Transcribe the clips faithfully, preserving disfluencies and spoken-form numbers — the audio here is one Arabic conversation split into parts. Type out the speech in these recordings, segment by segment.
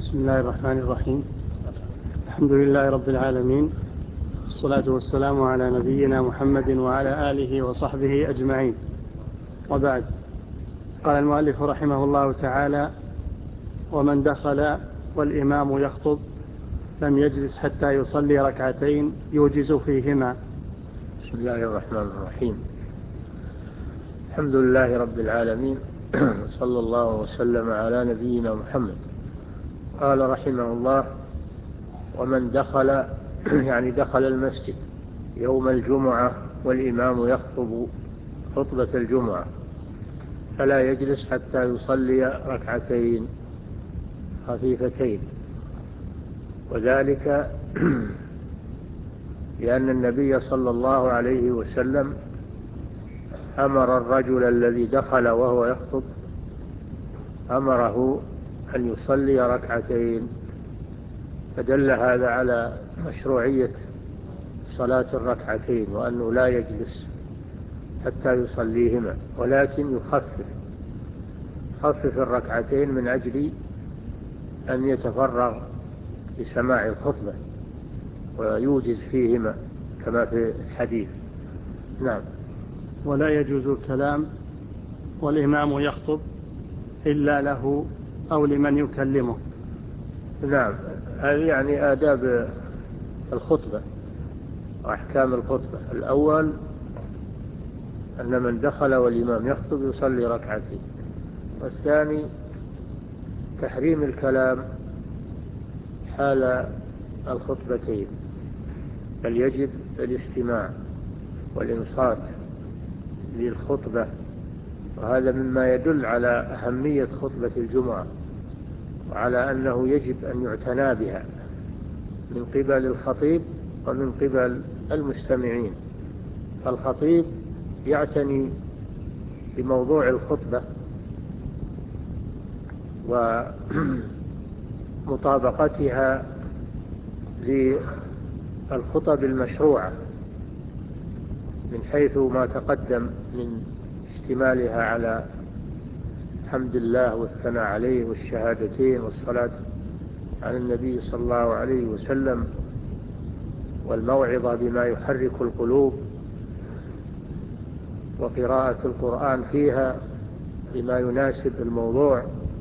بسم الله الرحمن الرحيم. الحمد لله رب العالمين، والصلاة والسلام على نبينا محمد وعلى آله وصحبه أجمعين، وبعد. قال المؤلف رحمه الله تعالى: ومن دخل والإمام يخطب لم يجلس حتى يصلي ركعتين يوجز فيهما. بسم الله الرحمن الرحيم. الحمد لله رب العالمين، صلى الله وسلم على نبينا محمد. قال رحمه الله: ومن دخل يعني دخل المسجد يوم الجمعة والإمام يخطب خطبة الجمعة فلا يجلس حتى يصلي ركعتين خفيفتين، وذلك لأن النبي صلى الله عليه وسلم أمر الرجل الذي دخل وهو يخطب أمره أن يصلي ركعتين، فدل هذا على مشروعية صلاة الركعتين، وأنه لا يجلس حتى يصليهما، ولكن يخفف خفف الركعتين من أجل أن يتفرغ لسماع الخطبة ويوجز فيهما كما في الحديث. نعم. ولا يجوز الكلام والإمام يخطب إلا له أو لمن يكلمه. نعم، هذه يعني آداب الخطبة وأحكام الخطبة. الأول أن من دخل والإمام يخطب يصلي ركعتين، والثاني تحريم الكلام حال الخطبتين، بل يجب الاستماع والإنصات للخطبة، وهذا مما يدل على أهمية خطبة الجمعة، وعلى أنه يجب أن يعتنى بها من قبل الخطيب ومن قبل المستمعين. فالخطيب يعتني بموضوع الخطبة ومطابقتها للخطب المشروعة من حيث ما تقدم من اشتمالها على حمد الله والثناء عليه والشهادتين والصلاة على النبي صلى الله عليه وسلم والموعظة بما يحرك القلوب، وقراءة القرآن فيها بما يناسب الموضوع.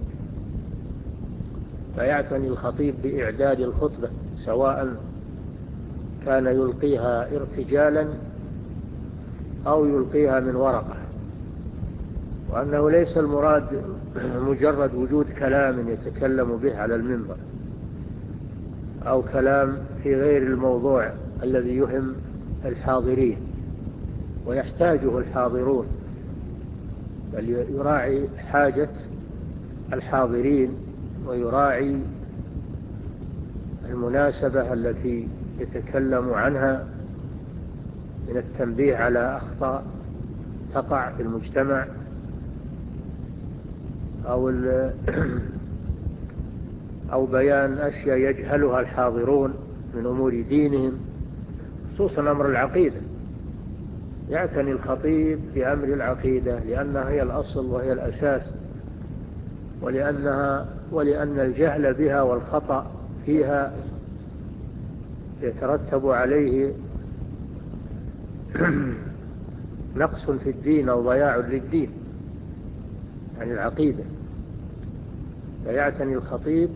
فيعتني الخطيب بإعداد الخطبة، سواء كان يلقيها ارتجالا أو يلقيها من ورقة، وأنه ليس المراد مجرد وجود كلام يتكلم به على المنبر أو كلام في غير الموضوع الذي يهم الحاضرين ويحتاجه الحاضرون، بل يراعي حاجة الحاضرين ويراعي المناسبة التي يتكلم عنها من التنبيه على أخطاء تقع في المجتمع أو أو بيان أشياء يجهلها الحاضرون من أمور دينهم، خصوصا أمر العقيدة. يعتني الخطيب بأمر العقيدة لأنها هي الأصل وهي الأساس، ولأنها ولأن الجهل بها والخطأ فيها يترتب عليه نقص في الدين أو ضياع للدين، يعني العقيدة. فيعتني الخطيب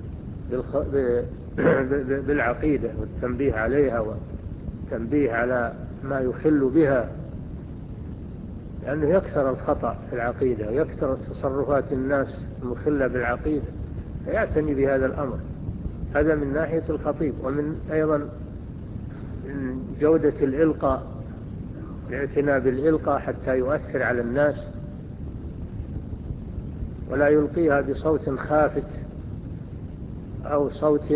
بالعقيدة والتنبيه عليها والتنبيه على ما يخل بها، لأنه يكثر الخطأ في العقيدة ويكثر تصرفات الناس المخلة بالعقيدة، فيعتني بهذا الأمر. هذا من ناحية الخطيب. ومن أيضا من جودة الإلقاء، الاعتناء بالإلقاء حتى يؤثر على الناس، ولا يلقيها بصوت خافت أو صوت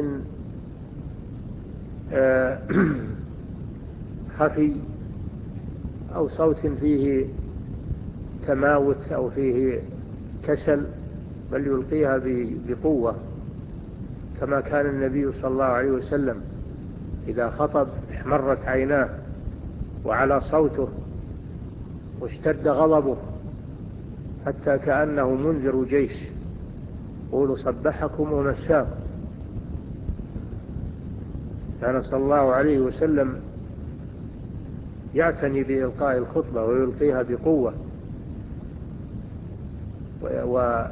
خفي أو صوت فيه تماوت أو فيه كسل، بل يلقيها بقوة، كما كان النبي صلى الله عليه وسلم إذا خطب احمرت عيناه وعلى صوته واشتد غضبه حتى كأنه منذر جيش، قولوا صبحكم ومساكم. كان صلى الله عليه وسلم يعتني بإلقاء الخطبة ويلقيها بقوة و...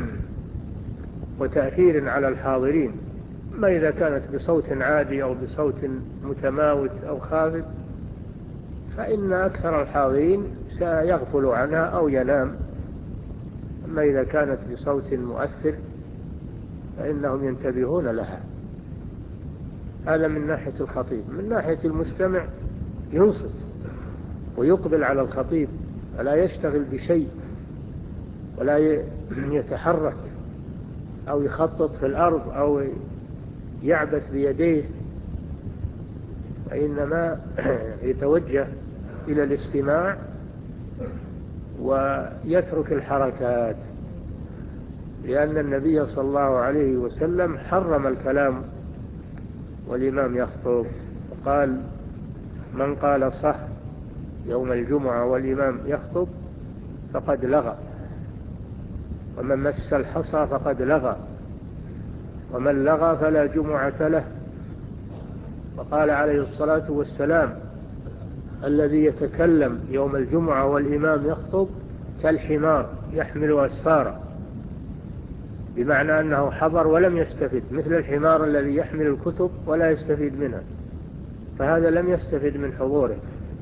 وتأثير على الحاضرين، ما إذا كانت بصوت عادي أو بصوت متماوت أو خافت فإن أكثر الحاضرين سيغفل عنها أو ينام، أما إذا كانت بصوت مؤثر فإنهم ينتبهون لها. هذا من ناحية الخطيب. من ناحية المستمع ينصت ويقبل على الخطيب ولا يشتغل بشيء ولا يتحرك أو يخطط في الأرض أو يعبث بيديه، وإنما يتوجه إلى الاستماع ويترك الحركات، لأن النبي صلى الله عليه وسلم حرم الكلام والإمام يخطب، وقال: من قال صح يوم الجمعة والإمام يخطب فقد لغى، ومن مس الحصى فقد لغى، ومن لغى فلا جمعة له. وقال عليه الصلاة والسلام: الذي يتكلم يوم الجمعة والإمام يخطب كالحمار يحمل أسفارا، بمعنى أنه حضر ولم يستفد، مثل الحمار الذي يحمل الكتب ولا يستفيد منها، فهذا لم يستفد من حضوره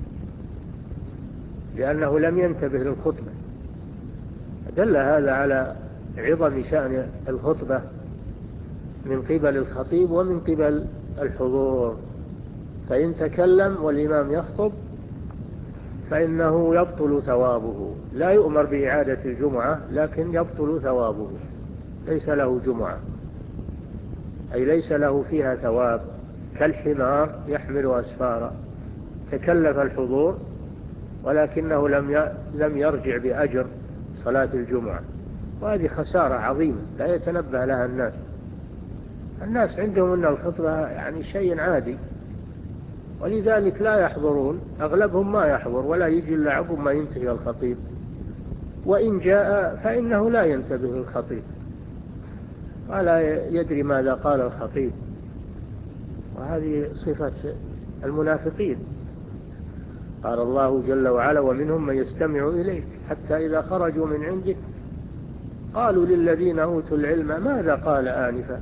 لأنه لم ينتبه للخطبة. دل هذا على عظم شأن الخطبة من قبل الخطيب ومن قبل الحضور. فإن تكلم والإمام يخطب فإنه يبطل ثوابه، لا يؤمر بإعادة الجمعة لكن يبطل ثوابه، ليس له جمعة، أي ليس له فيها ثواب، كالحمار يحمل أسفارا، تكلف الحضور ولكنه لم يرجع بأجر صلاة الجمعة، وهذه خسارة عظيمة لا يتنبه لها الناس. الناس عندهم أن الخطبة يعني شيء عادي، ولذلك لا يحضرون، أغلبهم ما يحضر ولا يجي إلا عقب ما ينتهي الخطيب، وإن جاء فإنه لا ينتبه للخطيب ولا يدري ماذا قال الخطيب، وهذه صفة المنافقين. قال الله جل وعلا: ومنهم من يستمع إليك حتى إذا خرجوا من عندك قالوا للذين أوتوا العلم ماذا قال آنفا.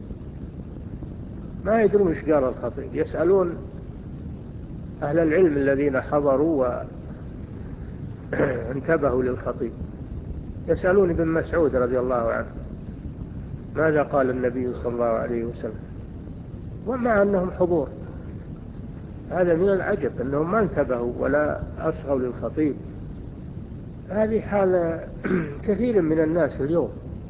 ما يدرون ايش قال الخطيب، يسألون أهل العلم الذين حضروا وانتبهوا للخطيب، يسألون ابن مسعود رضي الله عنه ماذا قال النبي صلى الله عليه وسلم، ومع أنهم حضور. هذا من العجب أنهم ما انتبهوا ولا أصغوا للخطيب. هذه حال كثير من الناس اليوم،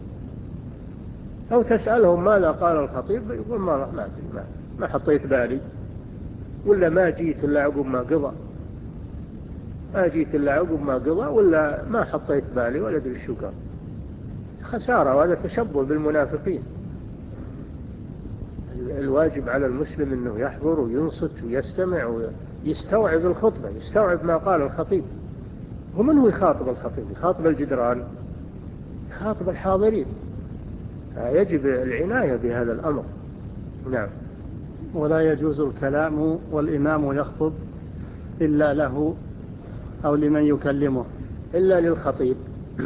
أو تسألهم ماذا قال الخطيب يقول ما ما ما, ما حطيت بالي، ولا ما جيت إلا عقب ما قضى، ما جيت إلا عقب ما قضى، ولا ما حطيت بالي ولا أدري شو قال. خسارة، وهذا تشبه بالمنافقين. الواجب على المسلم أنه يحضر وينصت ويستمع ويستوعب الخطبة، يستوعب ما قال الخطيب. ومن هو يخاطب الخطيب؟ يخاطب الجدران، يخاطب الحاضرين. يجب العناية بهذا الأمر. نعم. ولا يجوز الكلام والإمام يخطب إلا له أو لمن يكلمه، إلا للخطيب.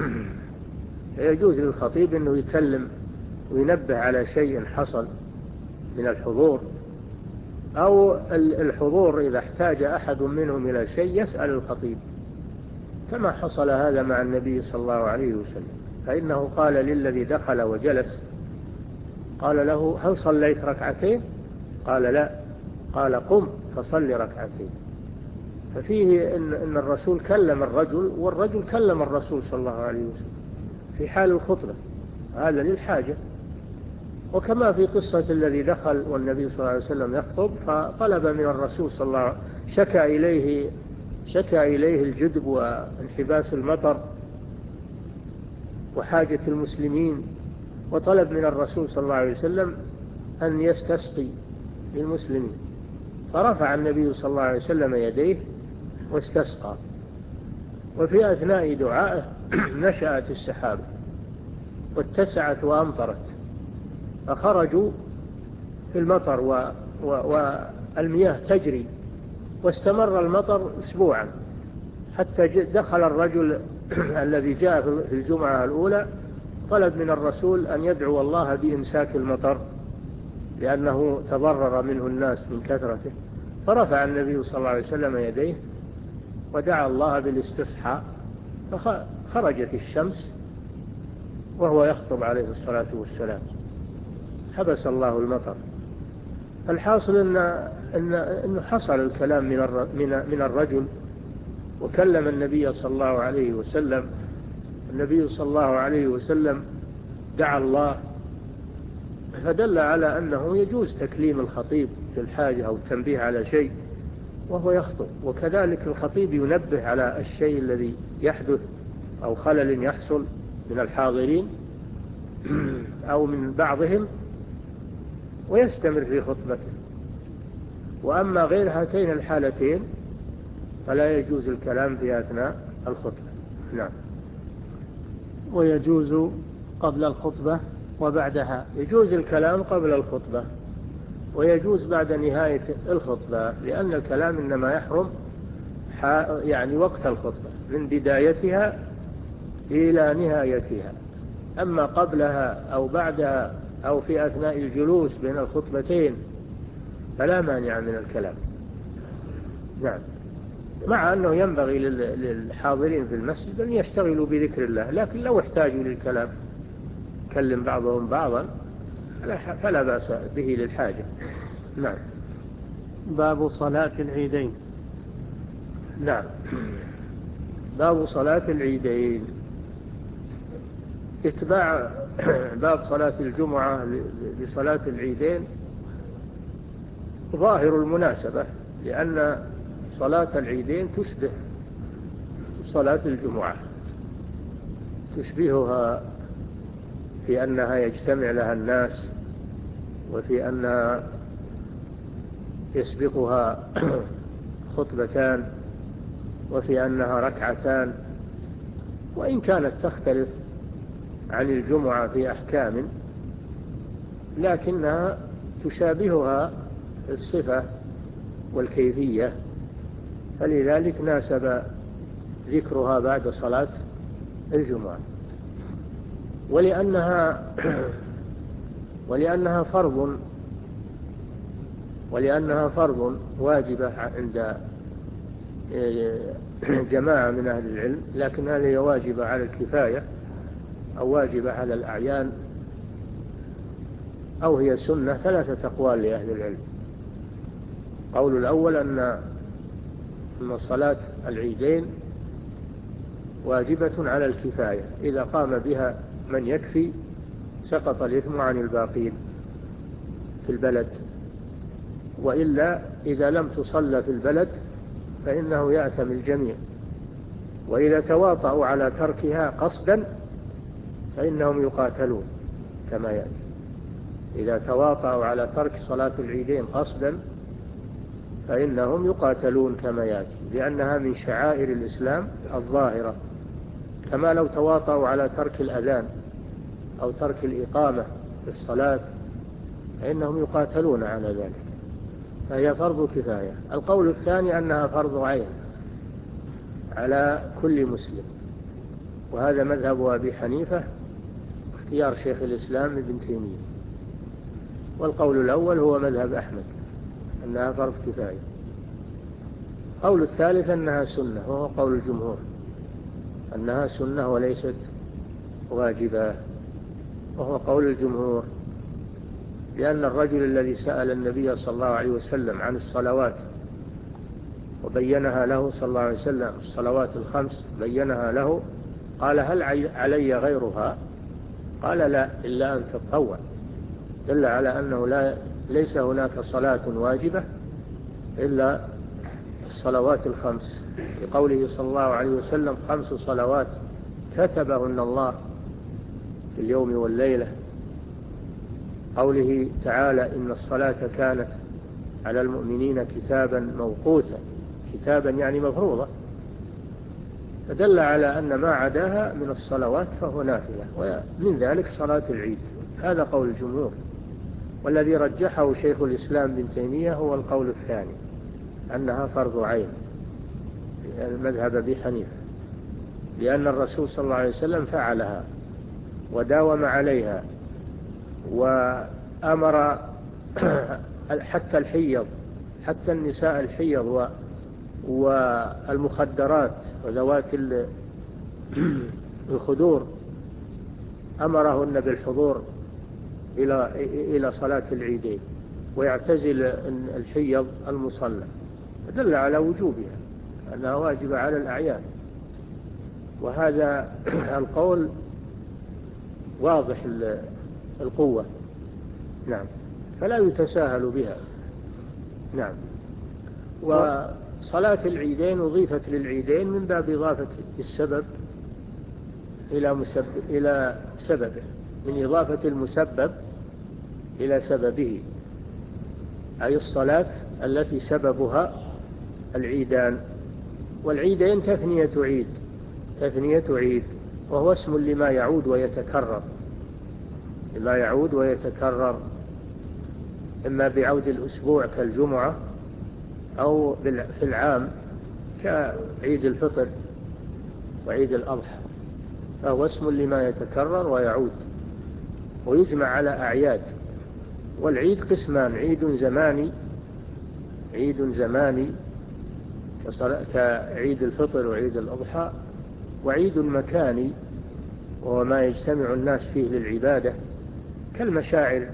يجوز للخطيب أنه يكلم وينبه على شيء حصل من الحضور، أو الحضور إذا احتاج أحد منهم إلى شيء يسأل الخطيب، كما حصل هذا مع النبي صلى الله عليه وسلم، فإنه قال للذي دخل وجلس، قال له: هل صليت ركعتين؟ قال: لا. قال: قم فصل ركعتين. ففيه إن, إن الرسول كلم الرجل والرجل كلم الرسول صلى الله عليه وسلم في حال الخطبة، هذا للحاجة. وكما في قصة الذي دخل والنبي صلى الله عليه وسلم يخطب، فطلب من الرسول صلى الله عليه وسلم، شكى إليه شكى إليه الجدب وانحباس المطر وحاجة المسلمين، وطلب من الرسول صلى الله عليه وسلم أن يستسقي للمسلمين، فرفع النبي صلى الله عليه وسلم يديه واستسقى. وفي أثناء دعائه نشأت السحابة، واتسعت وأمطرت، فخرجوا في المطر و... و... والمياه تجري، واستمر المطر أسبوعا، حتى دخل الرجل الذي جاء في الجمعة الأولى طلب من الرسول أن يدعو الله بإمساك المطر لأنه تضرر منه الناس من كثرته، فرفع النبي صلى الله عليه وسلم يديه ودعا الله بالاستصحاء، فخرجت الشمس وهو يخطب عليه الصلاة والسلام، حبس الله المطر. الحاصل إن إن إنه حصل الكلام من من الرجل، وكلم النبي صلى الله عليه وسلم. النبي صلى الله عليه وسلم دعا الله، فدل على أنه يجوز تكليم الخطيب في الحاجة أو التنبيه على شيء وهو يخطب، وكذلك الخطيب ينبه على الشيء الذي يحدث أو خلل يحصل من الحاضرين أو من بعضهم ويستمر في خطبته. وأما غير هاتين الحالتين فلا يجوز الكلام في أثناء الخطبة. نعم. ويجوز قبل الخطبة وبعدها. يجوز الكلام قبل الخطبة ويجوز بعد نهاية الخطبة، لأن الكلام إنما يحرم يعني وقت الخطبة من بدايتها إلى نهايتها. أما قبلها أو بعدها أو في أثناء الجلوس بين الخطبتين فلا مانع من الكلام. نعم، مع أنه ينبغي للحاضرين في المسجد أن يشتغلوا بذكر الله، لكن لو احتاجوا للكلام كلم بعضهم بعضا فلا بأس به للحاجة. نعم. باب صلاة العيدين. نعم، باب صلاة العيدين. اتباع باب صلاة الجمعة لصلاة العيدين ظاهر المناسبة، لأن صلاة العيدين تشبه صلاة الجمعة، تشبهها في أنها يجتمع لها الناس، وفي أنها يسبقها خطبتان، وفي أنها ركعتان، وإن كانت تختلف عن الجمعة في أحكام لكنها تشابهها الصفة والكيفية، فلذلك ناسب ذكرها بعد صلاة الجمعة. ولأنها ولأنها فرض ولأنها فرض واجبة عند جماعة من أهل العلم، لكنها هي واجبة على الكفاية أو واجبة على الأعيان أو هي سنة. ثلاثة أقوال لأهل العلم. قول الأول أن أن صلاة العيدين واجبة على الكفاية، إذا قام بها من يكفي سقط الإثم عن الباقين في البلد، وإلا إذا لم تصلى في البلد فإنه يأثم الجميع. وإذا تواطؤوا على تركها قصدا فإنهم يقاتلون كما يأتي. إذا تواطؤوا على ترك صلاة العيدين قصدا فإنهم يقاتلون كما يأتي، لأنها من شعائر الإسلام الظاهرة، كما لو تواطؤوا على ترك الأذان أو ترك الإقامة في الصلاة فإنهم يقاتلون على ذلك، فهي فرض كفاية. القول الثاني أنها فرض عين على كل مسلم، وهذا مذهب أبي حنيفة اختيار شيخ الإسلام ابن تيمية. والقول الأول هو مذهب أحمد أنها فرض كفاية. قول الثالث أنها سنة، وهو قول الجمهور أنها سنة وليست واجبة، وهو قول الجمهور، لأن الرجل الذي سأل النبي صلى الله عليه وسلم عن الصلوات وبينها له صلى الله عليه وسلم، الصلوات الخمس بينها له، قال هل علي غيرها؟ قال لا، إلا أن تتطوع. دل على أنه لا ليس هناك صلاة واجبة إلا الصلوات الخمس، لقوله صلى الله عليه وسلم خمس صلوات كتبهن الله في اليوم والليلة. قوله تعالى إن الصلاة كانت على المؤمنين كتابا موقوتا، كتابا يعني مفروضة، فدل على أن ما عداها من الصلوات فهو نافلة، ومن ذلك صلاة العيد. هذا قول الجمهور، والذي رجحه شيخ الإسلام بن تيمية هو القول الثاني، أنها فرض عين، المذهب أبي حنيفة، لأن الرسول صلى الله عليه وسلم فعلها وداوم عليها، وأمر حتى الحيض، حتى النساء الحيض والمخدرات وذوات الخدور أمرهن بالحضور إلى إلى صلاة العيدين، ويعتزل الحيض المصلى، فدل على وجوبها أنها واجبة على الأعيان. وهذا القول واضح القوة، نعم، فلا يتساهل بها. نعم. وصلاة العيدين أضيفت للعيدين من باب إضافة السبب إلى مسبب إلى سببه، من إضافة المسبب إلى سببه، أي الصلاة التي سببها العيدان. والعيدين تثنية عيد، تثنية عيد، وهو اسم لما يعود ويتكرر، لما يعود ويتكرر، إما بعود الأسبوع كالجمعة، أو في العام كعيد الفطر وعيد الأضحى، فهو اسم لما يتكرر ويعود ويجمع على أعياد. والعيد قسمان: عيد زماني، عيد زماني كعيد الفطر وعيد الأضحى، وعيد مكاني وهو ما يجتمع الناس فيه للعبادة، كالمشاعر،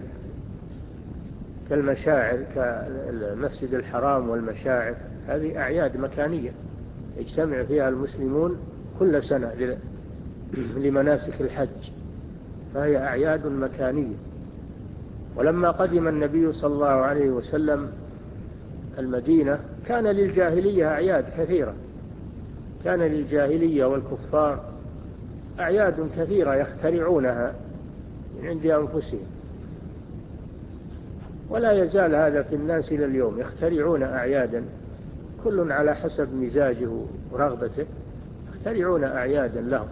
كالمشاعر كالمسجد الحرام والمشاعر، هذه أعياد مكانية يجتمع فيها المسلمون كل سنة لمناسك الحج، فهي أعياد مكانية. ولما قدم النبي صلى الله عليه وسلم المدينة كان للجاهلية أعياد كثيرة، كان للجاهلية والكفار أعياد كثيرة يخترعونها من عند أنفسهم، ولا يزال هذا في الناس إلى اليوم، يخترعون أعيادا كل على حسب مزاجه ورغبته، يخترعون أعيادا لهم،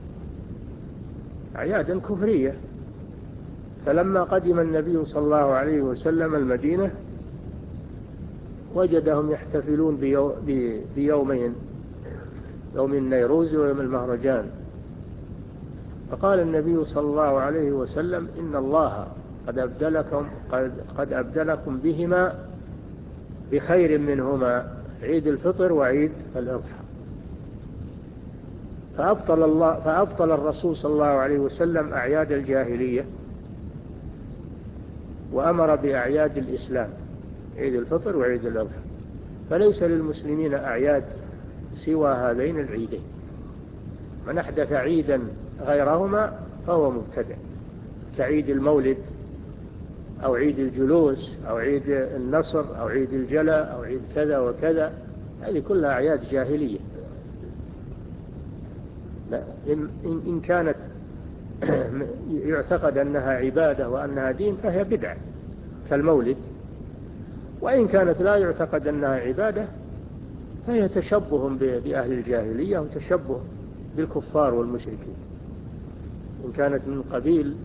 أعيادا كفرية. فلما قدم النبي صلى الله عليه وسلم المدينة وجدهم يحتفلون بيومين، يوم النيروز ويوم المهرجان، فقال النبي صلى الله عليه وسلم: إن الله قد أبدلكم, قد أبدلكم بهما بخير منهما، عيد الفطر وعيد الأضحى. فأبطل, الله فأبطل الرسول صلى الله عليه وسلم أعياد الجاهلية وأمر بأعياد الإسلام، عيد الفطر وعيد الأضحى، فليس للمسلمين أعياد سوى هذين العيدين. من أحدث عيدا غيرهما فهو مبتدع، كعيد المولد أو عيد الجلوس أو عيد النصر أو عيد الجلاء أو عيد كذا وكذا، هذه كلها أعياد جاهلية. إن كانت يعتقد أنها عبادة وأنها دين فهي بدعة كالمولد، وإن كانت لا يعتقد أنها عبادة فهي تشبه بأهل الجاهلية وتشبه بالكفار والمشركين. إن كانت من قبيل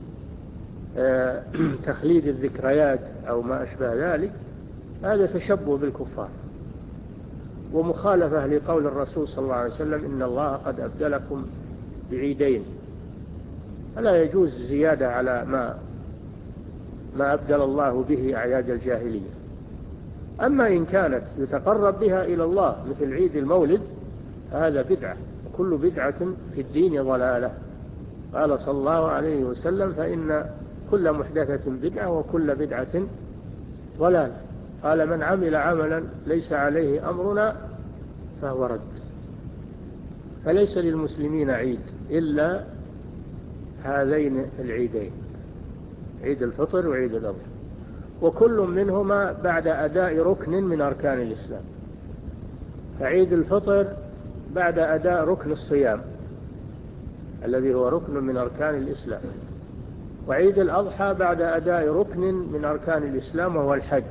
تخليد الذكريات أو ما أشبه ذلك، هذا تشبه بالكفار ومخالفة لقول الرسول صلى الله عليه وسلم: إن الله قد أبدلكم بعيدين. فلا يجوز زيادة على ما ما أبدل الله به أعياد الجاهلية. أما إن كانت يتقرب بها إلى الله مثل عيد المولد هذا بدعة، وكل بدعة في الدين ضلالة. قال صلى الله عليه وسلم: فإن كل محدثة بدعة وكل بدعة ضلالة. قال: من عمل عملا ليس عليه أمرنا فهو رد. فليس للمسلمين عيد إلا هذين العيدين، عيد الفطر وعيد الأضحى، وكل منهما بعد أداء ركن من أركان الإسلام. فعيد الفطر بعد أداء ركن الصيام الذي هو ركن من أركان الإسلام، وعيد الأضحى بعد أداء ركن من أركان الإسلام وهو الحج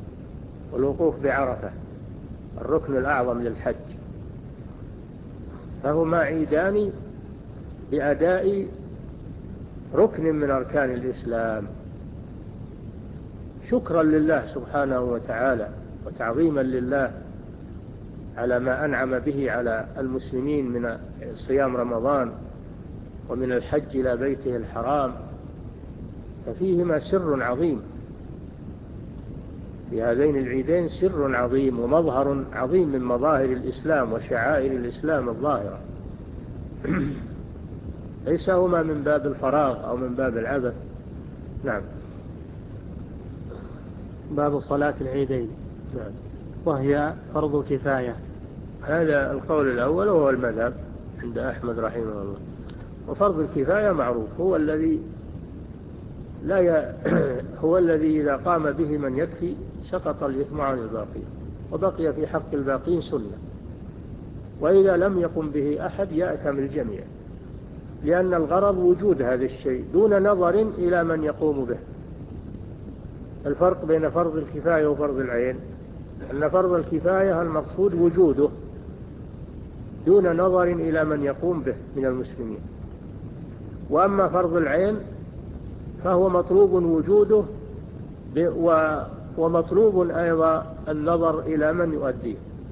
والوقوف بعرفة، الركن الأعظم للحج. فهما عيدان بأداء ركن من أركان الإسلام، شكرا لله سبحانه وتعالى وتعظيما لله على ما أنعم به على المسلمين من صيام رمضان ومن الحج إلى بيته الحرام. ففيهما سر عظيم، في هذين العيدين سر عظيم ومظهر عظيم من مظاهر الإسلام وشعائر الإسلام الظاهرة. ليس هما من باب الفراغ أو من باب العبث. نعم. باب صلاة العيدين. نعم. وهي فرض كفاية. هذا القول الأول وهو المذهب عند أحمد رحمه الله. وفرض الكفاية معروف، هو الذي لا ي... هو الذي إذا قام به من يكفي سقط الإثم عن الباقين، وبقي في حق الباقين سنة، وإذا لم يقم به أحد يأثم الجميع، لأن الغرض وجود هذا الشيء دون نظر إلى من يقوم به. الفرق بين فرض الكفاية وفرض العين أن فرض الكفاية المقصود وجوده دون نظر إلى من يقوم به من المسلمين، وأما فرض العين فهو مطلوب وجوده ومطلوب أيضا النظر إلى من يؤديه.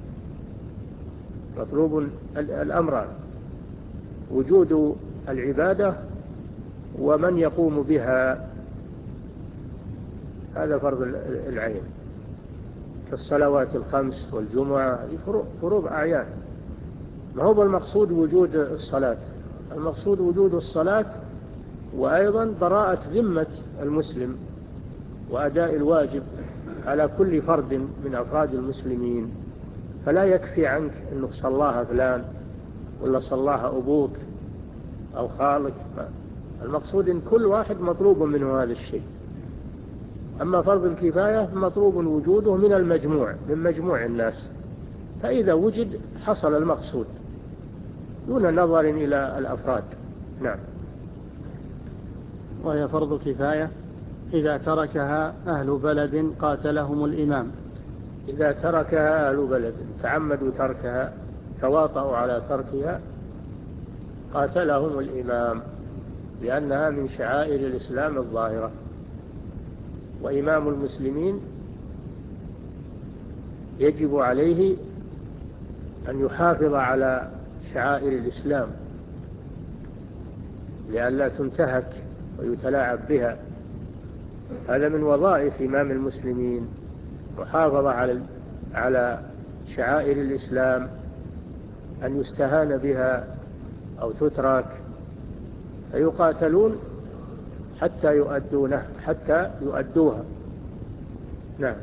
مطلوب الأمران، وجود العبادة ومن يقوم بها. هذا فرض العين كالصلوات الخمس والجمعة، هذه فروض أعيان. ما هو المقصود وجود الصلاة، المقصود وجود الصلاة وأيضا براءة ذمة المسلم وأداء الواجب على كل فرد من أفراد المسلمين. فلا يكفي عنك أنه صلاها فلان ولا صلاها أبوك أو خالك، المقصود أن كل واحد مطلوب منه هذا الشيء. أما فرض الكفاية مطلوب وجوده من المجموع، من مجموع الناس، فإذا وجد حصل المقصود دون نظر إلى الأفراد. نعم. وهي فرض كفاية إذا تركها أهل بلد قاتلهم الإمام. إذا تركها أهل بلد تعمدوا تركها، تواطؤوا على تركها، قاتلهم الإمام، لأنها من شعائر الإسلام الظاهرة، وإمام المسلمين يجب عليه أن يحافظ على شعائر الإسلام لئلا تنتهك ويتلاعب بها. هذا من وظائف إمام المسلمين، محافظة على على شعائر الإسلام، أن يستهان بها أو تترك، فيقاتلون حتى يؤدونه حتى يؤدوها. نعم.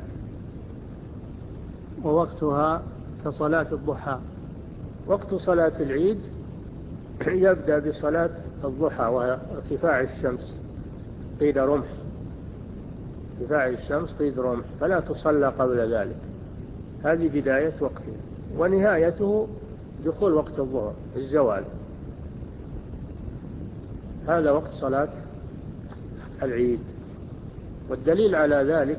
ووقتها كصلاة الضحى. وقت صلاة العيد يبدأ بصلاة الضحى، وهي ارتفاع الشمس قيد رمح، ارتفاع الشمس قيد رمح، فلا تصلى قبل ذلك. هذه بداية وقته، ونهايته دخول وقت الظهر الزوال. هذا وقت صلاة العيد. والدليل على ذلك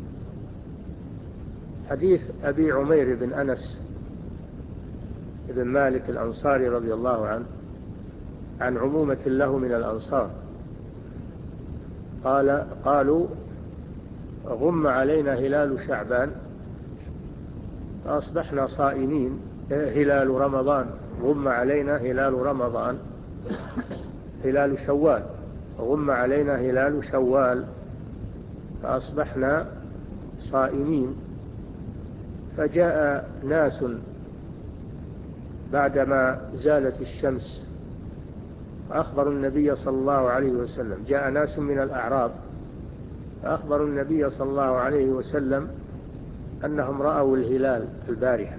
حديث أبي عمير بن أنس بن مالك الأنصاري رضي الله عنه عن عمومة له من الأنصار قال قالوا غم علينا هلال شعبان فأصبحنا صائمين. هلال رمضان، غم علينا هلال رمضان، هلال شوال، غم علينا هلال شوال فأصبحنا صائمين. فجاء ناس بعدما زالت الشمس فأخبروا النبي صلى الله عليه وسلم، جاء ناس من الأعراب فأخبروا النبي صلى الله عليه وسلم أنهم رأوا الهلال البارحة،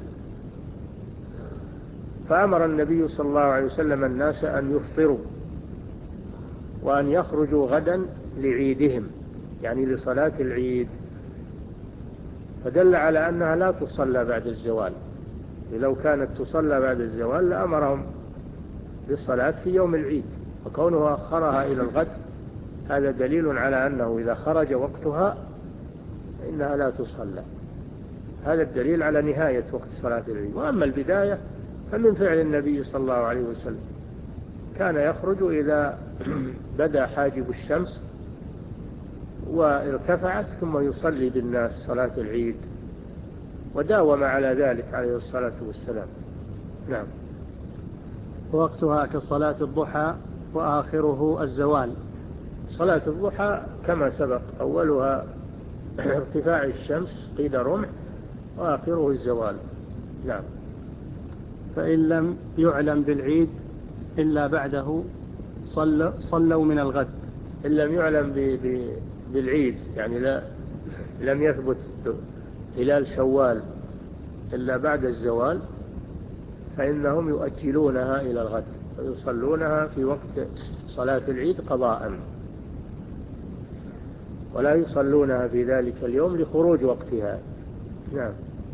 فأمر النبي صلى الله عليه وسلم الناس أن يفطروا وأن يخرجوا غدا لعيدهم، يعني لصلاة العيد. فدل على أنها لا تصلى بعد الزوال، لو كانت تصلى بعد الزوال لأمرهم بالصلاة في يوم العيد، وكونه أخرها إلى الغد هذا دليل على أنه إذا خرج وقتها إنها لا تصلى. هذا الدليل على نهاية وقت صلاة العيد. وأما البداية فمن فعل النبي صلى الله عليه وسلم كان يخرج إذا بدا حاجب الشمس وارتفعت ثم يصلي بالناس صلاة العيد، وداوم على ذلك عليه الصلاة والسلام. نعم. وقتها كصلاة الضحى وآخره الزوال. صلاة الضحى كما سبق، أولها ارتفاع الشمس قيد رمح، وآخره الزوال. نعم. فإن لم يعلم بالعيد إلا بعده صل صلوا من الغد. إن لم يعلم بالعيد يعني لا لم يثبت هلال شوال إلا بعد الزوال، فإنهم يؤجلونها إلى الغد ويصلونها في وقت صلاة العيد قضاء، ولا يصلونها في ذلك اليوم لخروج وقتها. نعم.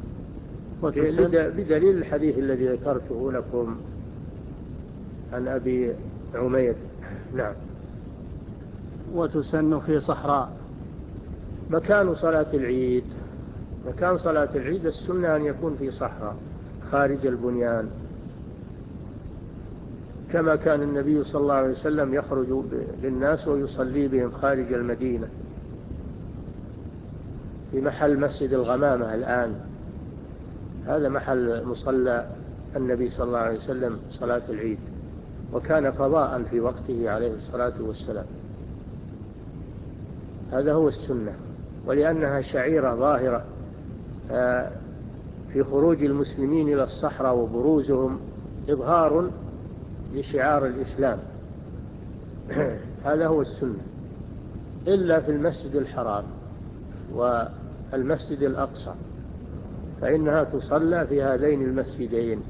بدليل الحديث الذي ذكرته لكم عن أبي عمير. نعم. وتسن في صحراء. مكان صلاة العيد مكان صلاة العيد السنة أن يكون في صحراء خارج البنيان، كما كان النبي صلى الله عليه وسلم يخرج للناس ويصلي بهم خارج المدينة في محل مسجد الغمامة الآن. هذا محل مصلى النبي صلى الله عليه وسلم صلاة العيد، وكان فضاء في وقته عليه الصلاة والسلام. هذا هو السنة، ولأنها شعيرة ظاهرة في خروج المسلمين إلى الصحراء وبروزهم إظهار لشعار الإسلام. هذا هو السنة، إلا في المسجد الحرام والمسجد الأقصى، فإنها تصلى في هذين المسجدين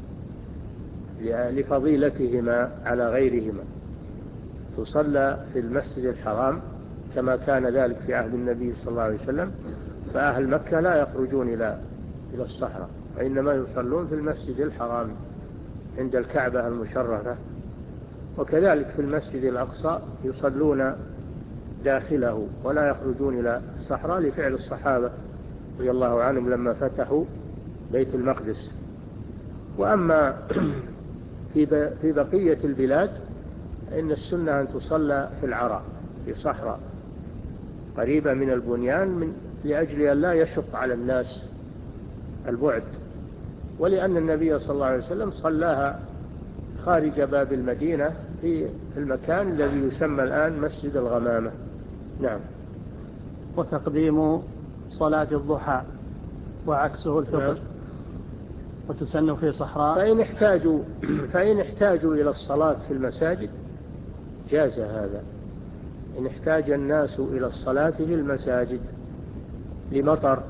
لفضيلتهما على غيرهما. تصلى في المسجد الحرام كما كان ذلك في عهد النبي صلى الله عليه وسلم، فأهل مكة لا يخرجون إلى إلى الصحراء، وإنما يصلون في المسجد الحرام عند الكعبة المشرفة. وكذلك في المسجد الأقصى يصلون داخله ولا يخرجون إلى الصحراء، لفعل الصحابة رضي الله عنهم لما فتحوا بيت المقدس. وأما في بقية البلاد إن السنة أن تصلى في العراء في صحراء قريبة من البنيان، من لأجل أن لا يشق على الناس البعد، ولأن النبي صلى الله عليه وسلم صلاها خارج باب المدينة في المكان الذي يسمى الآن مسجد الغمامة. نعم. وتقديم صلاة الضحى وعكسه الفطر. نعم. وتسن في صحراء. فإن احتاجوا فإن احتاجوا إلى الصلاة في المساجد جاز هذا. إن احتاج الناس إلى الصلاة في المساجد لمطر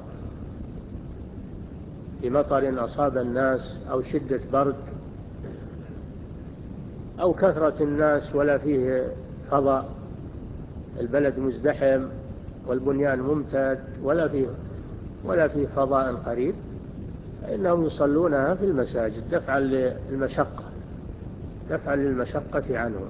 لمطر أصاب الناس أو شدة برد أو كثرة الناس ولا فيه فضاء، البلد مزدحم والبنيان ممتد ولا فيه ولا فيه فضاء قريب، فإنهم يصلونها في المساجد دفعا للمشقة دفعا للمشقة عنهم.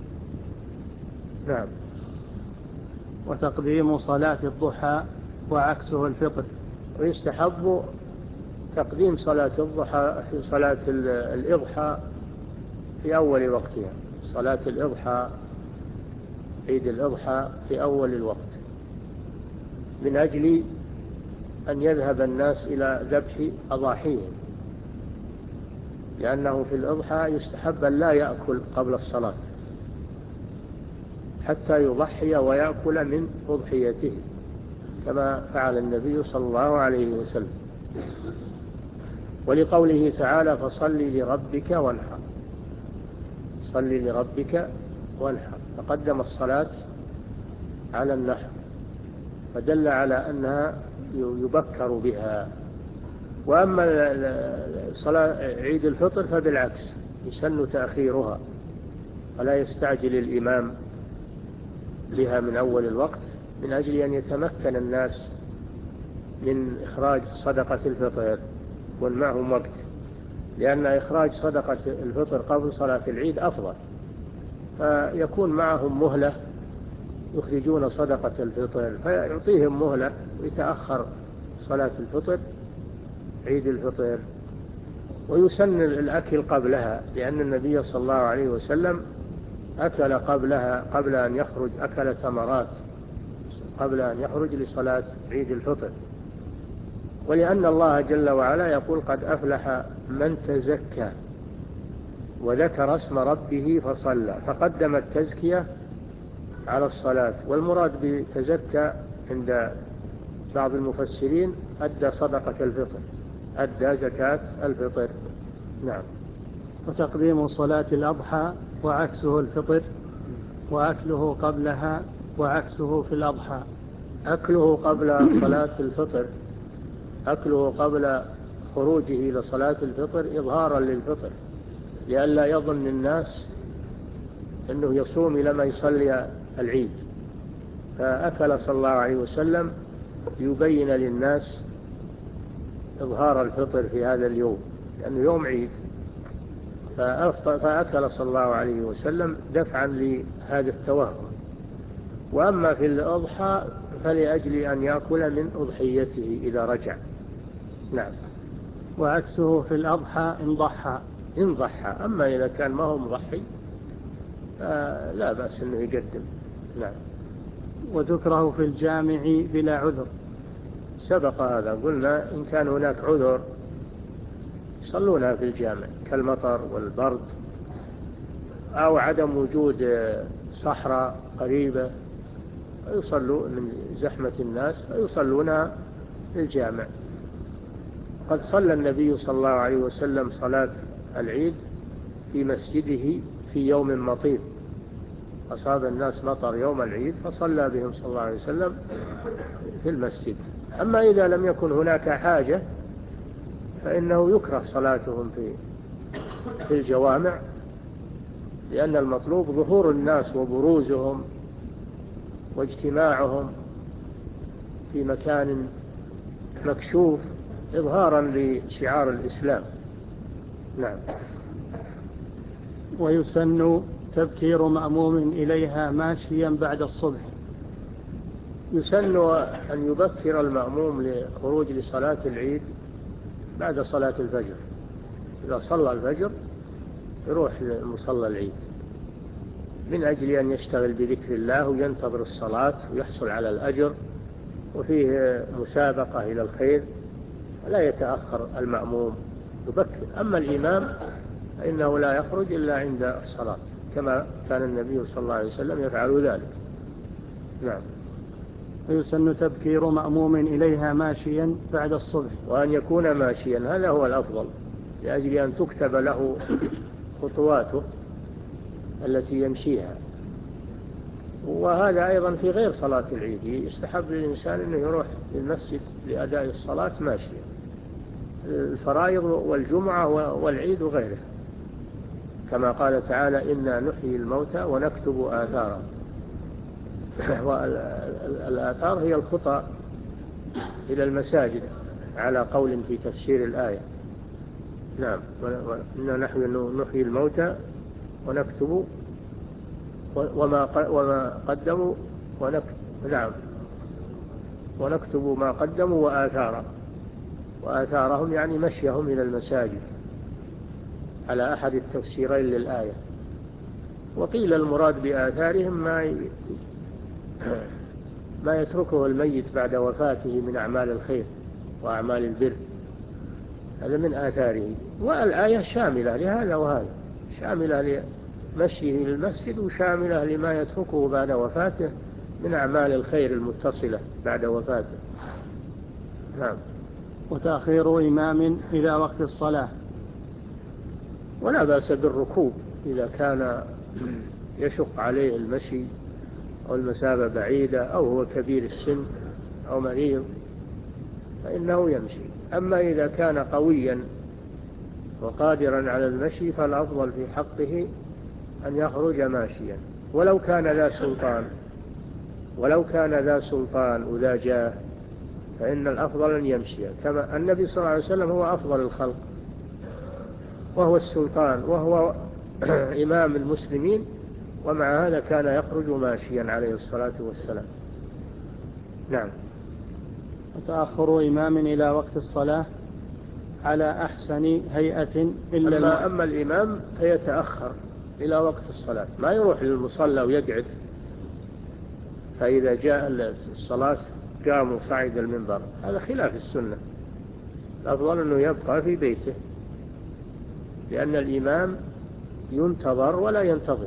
نعم. وتقديم صلاة الضحى وعكسه الفطر. ويستحب تقديم صلاة الضحى في صلاة الإضحى في أول وقتها. صلاة الإضحى عيد الإضحى في أول الوقت، من أجل أن يذهب الناس إلى ذبح أضاحيهم، لأنه في الإضحى يستحب أن لا يأكل قبل الصلاة حتى يضحي ويأكل من أضحيته كما فعل النبي صلى الله عليه وسلم، ولقوله تعالى فصل لربك وانحر. صل لربك وانحر، فقدم الصلاة على النحر، فدل على أنها يبكر بها. وأما صلاة عيد الفطر فبالعكس يسن تأخيرها، ولا يستعجل الإمام بها من أول الوقت، من أجل أن يتمكن الناس من إخراج صدقة الفطر يكون معهم وقت، لأن إخراج صدقة الفطر قبل صلاة العيد أفضل، فيكون معهم مهلة يخرجون صدقة الفطر، فيعطيهم مهلة ويتأخر صلاة الفطر عيد الفطر. ويسن الأكل قبلها، لأن النبي صلى الله عليه وسلم أكل قبلها، قبل أن يخرج أكل تمرات قبل أن يخرج لصلاة عيد الفطر. ولأن الله جل وعلا يقول قد أفلح من تزكى وذكر اسم ربه فصلى، فقدم التزكية على الصلاة. والمراد بتزكى عند بعض المفسرين أدى صدقة الفطر، أدى زكاة الفطر. نعم. وتقديم صلاة الأضحى وعكسه الفطر، وأكله قبلها وعكسه في الأضحى. أكله قبل صلاة الفطر، أكله قبل خروجه إلى صلاة الفطر إظهارا للفطر، لئلا يظن الناس أنه يصوم إلى ما يصلي العيد. فأكل صلى الله عليه وسلم يبين للناس إظهار الفطر في هذا اليوم، لأنه يوم عيد، فأكل صلى الله عليه وسلم دفعا لهذا التوهم. وأما في الأضحى فلأجل أن يأكل من أضحيته إذا رجع. نعم. وعكسه في الأضحى إن ضحى، إن ضحى. أما إذا كان ما هو مضحي لا بأس أنه يقدم. نعم. وتكره في الجامع بلا عذر. سبق هذا، قلنا إن كان هناك عذر يصلونها في الجامع كالمطر والبرد أو عدم وجود صحراء قريبة، فيصلوا من زحمة الناس فيصلونها في الجامع. قد صلى النبي صلى الله عليه وسلم صلاة العيد في مسجده في يوم مطير، أصاب الناس مطر يوم العيد فصلى بهم صلى الله عليه وسلم في المسجد. أما إذا لم يكن هناك حاجة فإنه يكره صلاتهم في في الجوامع، لأن المطلوب ظهور الناس وبروزهم واجتماعهم في مكان مكشوف إظهارا لشعار الإسلام. نعم. ويسن تبكير مأموم إليها ماشيا بعد الصبح. يسن أن يبكر المأموم لخروج لصلاة العيد بعد صلاة الفجر. إذا صلى الفجر يروح لمصلى العيد من أجل أن يشتغل بذكر الله وينتظر الصلاة ويحصل على الأجر، وفيه مسابقة إلى الخير، ولا يتأخر المأموم يبكر. أما الإمام فإنه لا يخرج إلا عند الصلاة، كما كان النبي صلى الله عليه وسلم يفعل ذلك. نعم. ويسن تبكير مأموم إليها ماشيا بعد الصبح، وأن يكون ماشيا، هذا هو الأفضل، لأجل أن تكتب له خطواته التي يمشيها. وهذا أيضا في غير صلاة العيد، يستحب للإنسان أنه يروح للمسجد لأداء الصلاة ماشيا، الفرائض والجمعة والعيد وغيره، كما قال تعالى إنا نحيي الموتى ونكتب آثارهم. والآثار هي الخطى إلى المساجد على قول في تفسير الآية. نعم. إنا نحن نحيي الموتى ونكتب وما وما قدموا ونكتب نعم ونكتب ما قدموا وآثارهم، وآثارهم يعني مشيهم إلى المساجد على أحد التفسيرين للآية. وقيل المراد بآثارهم ما ما يتركه الميت بعد وفاته من أعمال الخير وأعمال البر، هذا من آثاره. والآية شاملة لهذا وهذا، شاملة لمشيه للمسجد وشاملة لما يتركه بعد وفاته من أعمال الخير المتصلة بعد وفاته. نعم. وتأخير إمام إلى وقت الصلاة. ولا بأس بالركوب إذا كان يشق عليه المشي أو المسافة بعيدة أو هو كبير السن أو مريض فإنه يمشي. أما إذا كان قويا وقادرا على المشي فالأفضل في حقه أن يخرج ماشيا، ولو كان ذا سلطان ولو كان ذا سلطان وذا جاه فإن الأفضل أن يمشي، كما النبي صلى الله عليه وسلم هو أفضل الخلق وهو السلطان وهو إمام المسلمين، ومع هذا كان يخرج ماشيا عليه الصلاة والسلام. نعم. وتأخر إمام إلى وقت الصلاة. على أحسن هيئة إلا أما, أما الإمام فيتأخر إلى وقت الصلاة، ما يروح للمصلى ويقعد، فإذا جاء الصلاة قام وصعد المنبر، هذا خلاف السنة. الأفضل أنه يبقى في بيته، لأن الإمام ينتظر ولا ينتظر،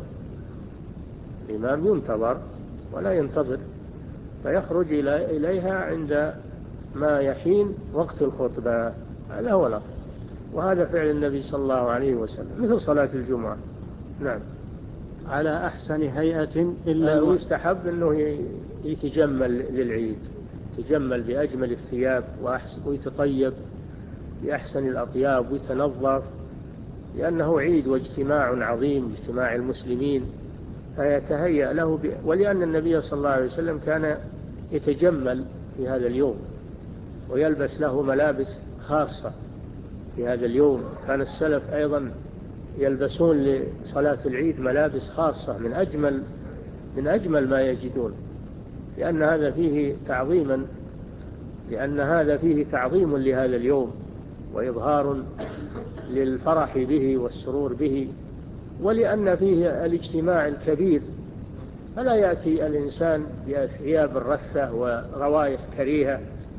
الإمام ينتظر ولا ينتظر، فيخرج إليها عند ما يحين وقت الخطبة، هذا هو الأفضل، وهذا فعل النبي صلى الله عليه وسلم، مثل صلاة الجمعة. نعم. على أحسن هيئة إلا ويستحب أنه يتجمل للعيد، يتجمل بأجمل الثياب ويتطيب بأحسن الأطياب ويتنظف، لأنه عيد واجتماع عظيم، اجتماع المسلمين، فيتهيأ له ب... ولأن النبي صلى الله عليه وسلم كان يتجمل في هذا اليوم ويلبس له ملابس خاصة في هذا اليوم. كان السلف أيضا يلبسون لصلاة العيد ملابس خاصة من أجمل من أجمل ما يجدون، لأن هذا فيه تعظيما لأن هذا فيه تعظيم لهذا اليوم وإظهار للفرح به والسرور به، ولأن فيه الاجتماع الكبير، فلا يأتي الإنسان بثياب الرثة وروائح كريهة،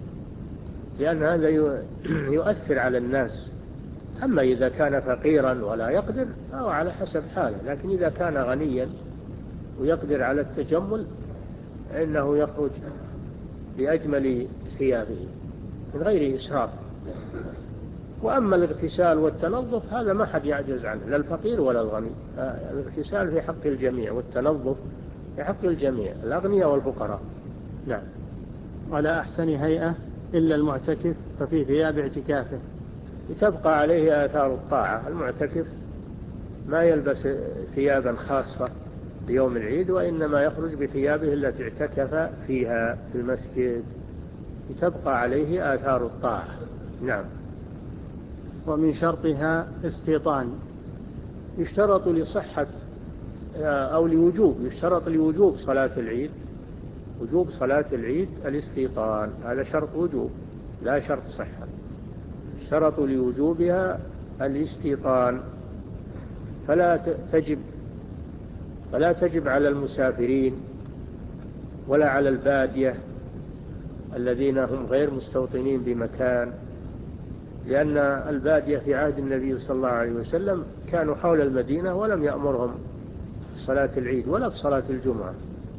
لأن هذا يؤثر على الناس. أما إذا كان فقيرا ولا يقدر فهو على حسب حاله، لكن إذا كان غنيا ويقدر على التجمل إنه يخرج بأجمل ثيابه من غير إسراف. وأما الاغتسال والتنظف هذا ما حد يعجز عنه، لا الفقير ولا الغني، الاغتسال في حق الجميع والتنظف في حق الجميع، الأغنياء والفقراء. نعم. على أحسن هيئة إلا المعتكف ففي ثياب اعتكافه، تبقى عليه آثار الطاعة. المعتكف ما يلبس ثيابا خاصة ليوم العيد، وإنما يخرج بثيابه التي اعتكف فيها في المسجد، تبقى عليه آثار الطاعة. نعم. ومن شرطها استيطان، يشترط لصحة أو لوجوب، يشترط لوجوب صلاة العيد، وجوب صلاة العيد الاستيطان، هذا شرط وجوب لا شرط صحة. شرط لوجوبها الاستيطان، فلا تجب فلا تجب على المسافرين ولا على البادية الذين هم غير مستوطنين بمكان، لأن البادية في عهد النبي صلى الله عليه وسلم كانوا حول المدينة ولم يأمرهم صلاة العيد ولا بصلاة الجمعة،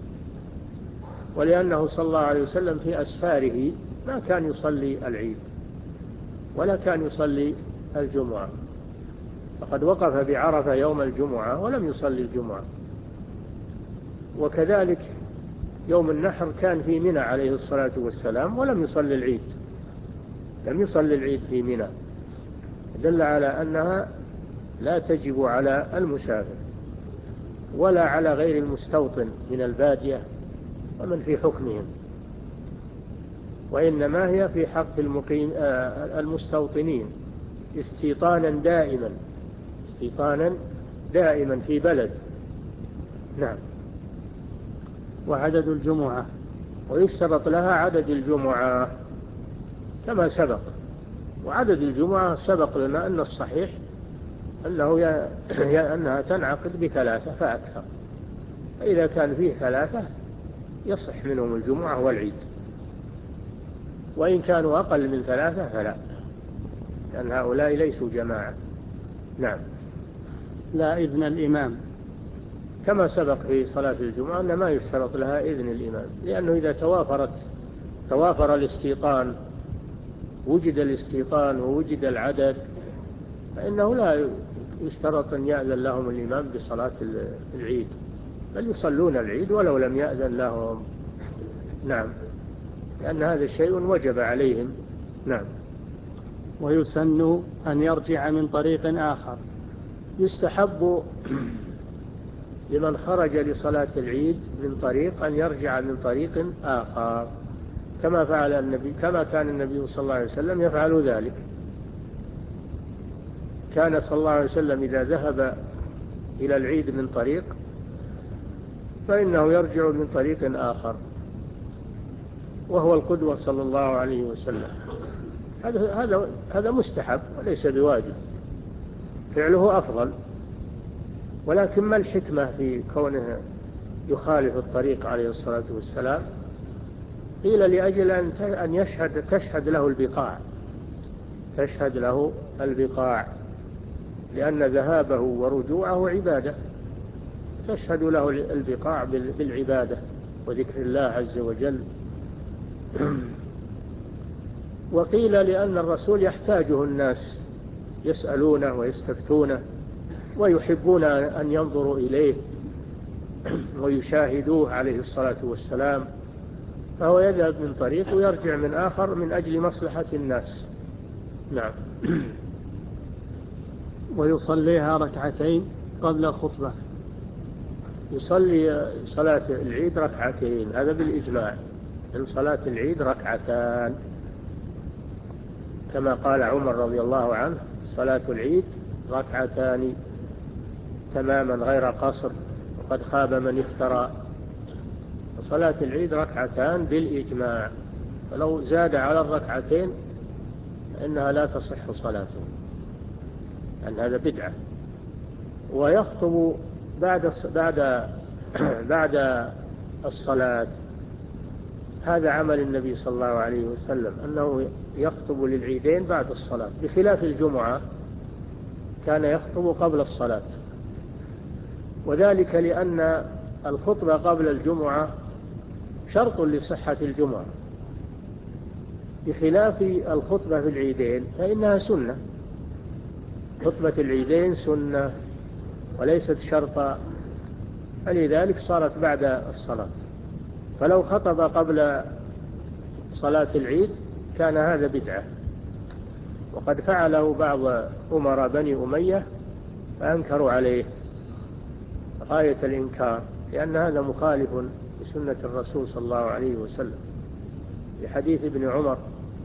ولأنه صلى الله عليه وسلم في أسفاره ما كان يصلي العيد ولا كان يصلي الجمعة، فقد وقف بعرفة يوم الجمعة ولم يصلي الجمعة. وكذلك يوم النحر كان في منى عليه الصلاة والسلام ولم يصلي العيد، لم يصلي العيد في منى، دل على أنها لا تجب على المسافر ولا على غير المستوطن من البادية ومن في حكمهم، وإنما هي في حق المقيم المستوطنين استيطانا دائما استيطانا دائما في بلد. نعم. وعدد الجمعة، ويشترط لها عدد الجمعة كما سبق، وعدد الجمعة سبق لنا أن الصحيح أنه ي... أنها تنعقد بثلاثة فأكثر، فإذا كان فيه ثلاثة يصح منهم الجمعة والعيد، وإن كانوا أقل من ثلاثة فلا، لأن هؤلاء ليسوا جماعة. نعم. لا إذن الإمام، كما سبق في صلاة الجمعة أن ما يشترط لها إذن الإمام، لأنه إذا توافرت توافر الاستيطان، وجد الاستيطان ووجد العدد، فإنه لا يشترط أن يأذن لهم الإمام بصلاة العيد، بل يصلون العيد ولو لم يأذن لهم. نعم. لأن هذا الشيء وجب عليهم. نعم. ويسن أن يرجع من طريق آخر، يستحب لمن خرج لصلاة العيد من طريق أن يرجع من طريق آخر، كما فعل النبي كما كان النبي صلى الله عليه وسلم يفعل ذلك. كان صلى الله عليه وسلم إذا ذهب إلى العيد من طريق فإنه يرجع من طريق آخر، وهو القدوة صلى الله عليه وسلم، هذا هذا هذا مستحب وليس بواجب، فعله أفضل. ولكن ما الحكمة في كونه يخالف الطريق عليه الصلاة والسلام؟ قيل لأجل أن يشهد تشهد له البقاع تشهد له البقاع لأن ذهابه ورجوعه عبادة، تشهد له البقاع بالعبادة وذكر الله عز وجل. وقيل لأن الرسول يحتاجه الناس، يسألونه ويستفتونه ويحبون أن ينظروا إليه ويشاهدوه عليه الصلاة والسلام، فهو يذهب من طريق ويرجع من آخر من أجل مصلحة الناس. نعم. ويصليها ركعتين قبل الخطبة. يصلي صلاة العيد ركعتين، هذا بالإجماع، إن صلاة العيد ركعتان، كما قال عمر رضي الله عنه: صلاة العيد ركعتان تماما غير قصر، وقد خاب من افترى. صلاة العيد ركعتان بالإجماع، فلو زاد على الركعتين فإنها لا تصح صلاته، لأن هذا بدعة. ويخطب بعد بعد بعد الصلاة، هذا عمل النبي صلى الله عليه وسلم، أنه يخطب للعيدين بعد الصلاة، بخلاف الجمعة كان يخطب قبل الصلاة، وذلك لأن الخطبة قبل الجمعة شرط لصحة الجمعة، بخلاف الخطبة في العيدين فإنها سنة. خطبة العيدين سنة وليست شرطا، فلذلك صارت بعد الصلاة. فلو خطب قبل صلاة العيد كان هذا بدعة، وقد فعله بعض أمراء بني أمية فأنكروا عليه غاية الإنكار، لأن هذا مخالف لسنة الرسول صلى الله عليه وسلم. لحديث ابن عمر: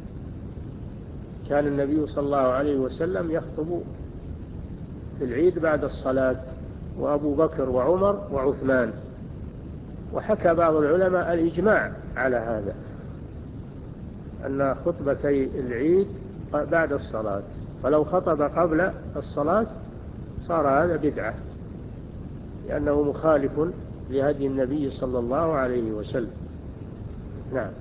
كان النبي صلى الله عليه وسلم يخطب في العيد بعد الصلاة، وأبو بكر وعمر وعثمان. وحكى بعض العلماء الإجماع على هذا، أن خطبتي العيد بعد الصلاة، فلو خطب قبل الصلاة صار هذا بدعة، لأنه مخالف لهدي النبي صلى الله عليه وسلم. نعم.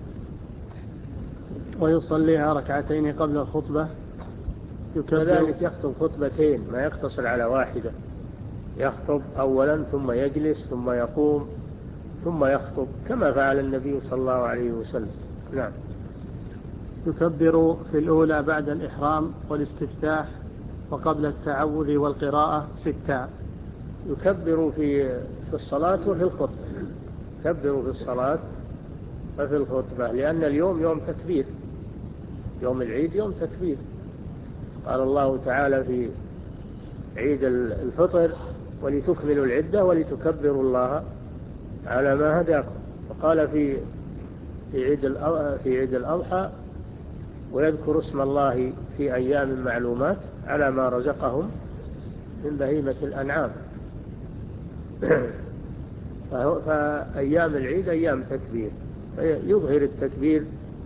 ويصليها ركعتين قبل الخطبة. كذلك يخطب خطبتين، ما يقتصر على واحدة، يخطب أولا ثم يجلس ثم يقوم ثم يخطب، كما فعل النبي صلى الله عليه وسلم. نعم. يكبر في الأولى بعد الإحرام والاستفتاح وقبل التعوذ والقراءة ستا. يكبر في في الصلاة وفي الخطبة، يكبر في الصلاة وفي الخطبة، لأن اليوم يوم تكبير، يوم العيد يوم تكبير. قال الله تعالى في عيد الفطر: ولتكملوا العدة ولتكبروا الله على ما هداكم. وقال في في عيد في عيد الأضحى: ويذكر اسم الله في أيام معلومات على ما رزقهم من بهيمة الأنعام. فأيام العيد أيام تكبير، يظهر التكبير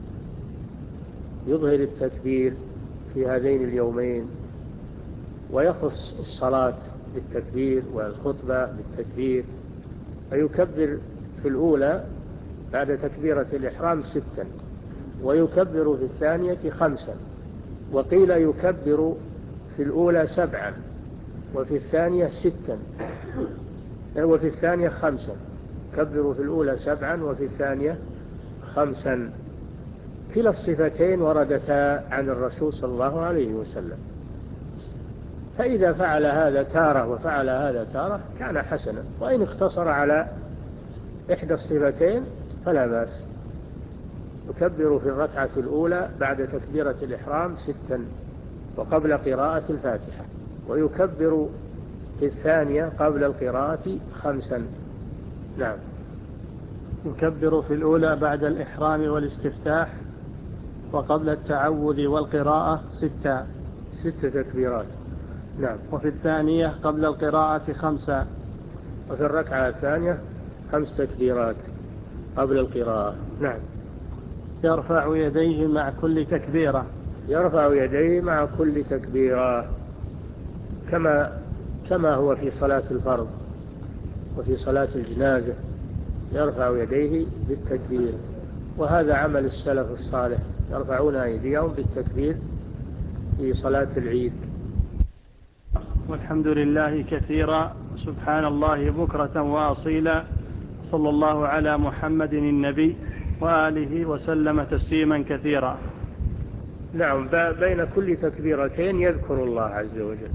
يظهر التكبير في هذين اليومين، ويخص الصلاة بالتكبير والخطبة بالتكبير. فيكبر في الأولى بعد تكبيرة الإحرام ستا، ويكبر في الثانية خمسا، وقيل يكبر في الأولى سبعا وفي الثانية ستا، وفي الثانية خمسا. يكبر في الأولى سبعا وفي الثانية خمسا. كلا الصفتين وردتا عن الرسول صلى الله عليه وسلم، فإذا فعل هذا تارة وفعل هذا تارة كان حسنا، وإن اقتصر على إحدى الصفتين فلا بأس. يكبر في الركعة الأولى بعد تكبيرة الإحرام ستا وقبل قراءة الفاتحة، ويكبر في الثانية قبل القراءة خمسا. نعم. يكبر في الأولى بعد الإحرام والاستفتاح وقبل التعوذ والقراءة ستا، ست تكبيرات. نعم. وفي الثانية قبل القراءة خمسة، وفي الركعة الثانية خمس تكبيرات قبل القراءة. نعم. يرفع يديه مع كل تكبيرة. يرفع يديه مع كل تكبيرة كما كما هو في صلاة الفرض وفي صلاة الجنازة، يرفع يديه بالتكبير. وهذا عمل السلف الصالح، يرفعون أيديهم بالتكبير في صلاة العيد. والحمد لله كثيرا، سبحان الله بكرة وأصيلا، صلى الله على محمد النبي وآله وسلم تسليما كثيرا. نعم، بين كل تكبيرتين يذكر الله عز وجل.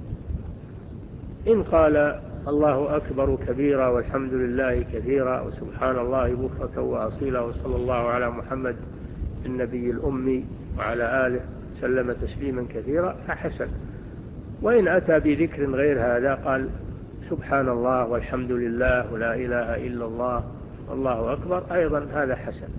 إن قال الله أكبر كبيرا والحمد لله كثيرا وسبحان الله بكرة وأصيلا وصلى الله على محمد النبي الأمي وعلى آله سلم تسليما كثيرا فحسن. وإن أتى بذكر غير هذا قال سبحان الله والحمد لله ولا إله إلا الله والله أكبر أيضا هذا حسن.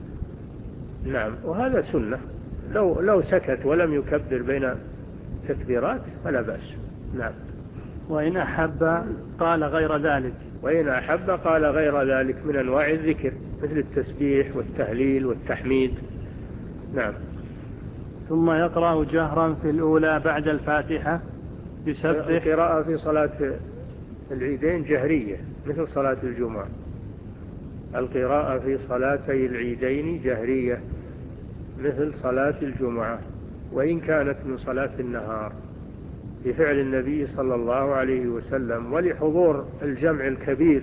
نعم، وهذا سنة. لو, لو سكت ولم يكبر بين تكبيرات فلا بأس. نعم. وإن أحب قال غير ذلك وإن أحب قال غير ذلك من أنواع الذكر مثل التسبيح والتهليل والتحميد. نعم. ثم يقرأ جهرا في الأولى بعد الفاتحة بسبح. القراءة في صلاة العيدين جهرية مثل صلاة الجمعة. القراءة في صلاتي العيدين جهرية مثل صلاة الجمعة، وإن كانت من صلاة النهار، بفعل النبي صلى الله عليه وسلم ولحضور الجمع الكبير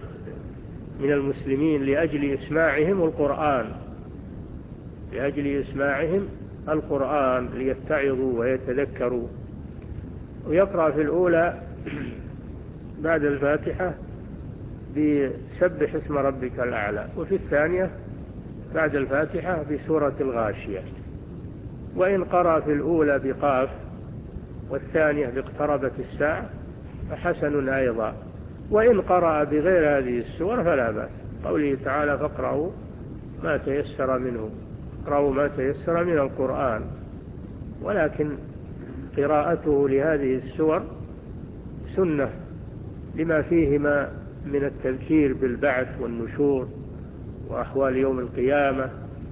من المسلمين لأجل إسماعهم القرآن لأجل إسماعهم القرآن ليتعظوا ويتذكروا. ويقرأ في الأولى بعد الفاتحة بسبح اسم ربك الأعلى، وفي الثانية بعد الفاتحة بسورة الغاشية. وإن قرأ في الأولى بقاف والثانية باقتربت الساعة فحسن أيضا. وإن قرأ بغير هذه السور فلا بأس، قوله تعالى فاقرأوا ما تيسر منه، اقرأوا ما تيسر من القرآن. ولكن قراءته لهذه السور سنة لما فيهما من التذكير بالبعث والنشور وأحوال يوم القيامة،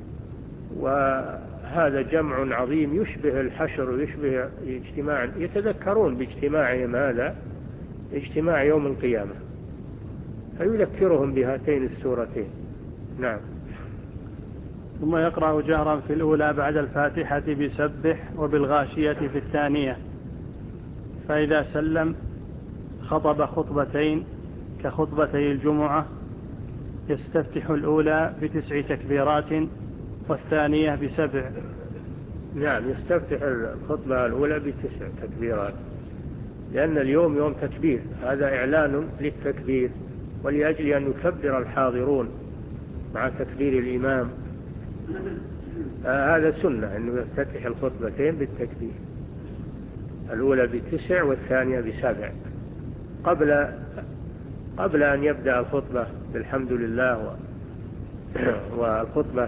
وهذا جمع عظيم يشبه الحشر ويشبه اجتماع، يتذكرون باجتماعهم هذا اجتماع يوم القيامة، فيذكرهم بهاتين السورتين. نعم. ثم يقرأ جهرا في الأولى بعد الفاتحة بسبح وبالغاشية في الثانية. فإذا سلم خطب خطبتين كخطبتي الجمعة، يستفتح الأولى بتسع تكبيرات والثانية بسبع. نعم، يستفتح الخطبة الأولى بتسع تكبيرات، لأن اليوم يوم تكبير، هذا إعلان للتكبير ولأجل أن يكبر الحاضرون مع تكبير الإمام. آه هذا سنة أنه يفتتح الخطبتين بالتكبير، الأولى بتسع والثانية بسبع، قبل قبل أن يبدأ الخطبة بالحمد لله والخطبة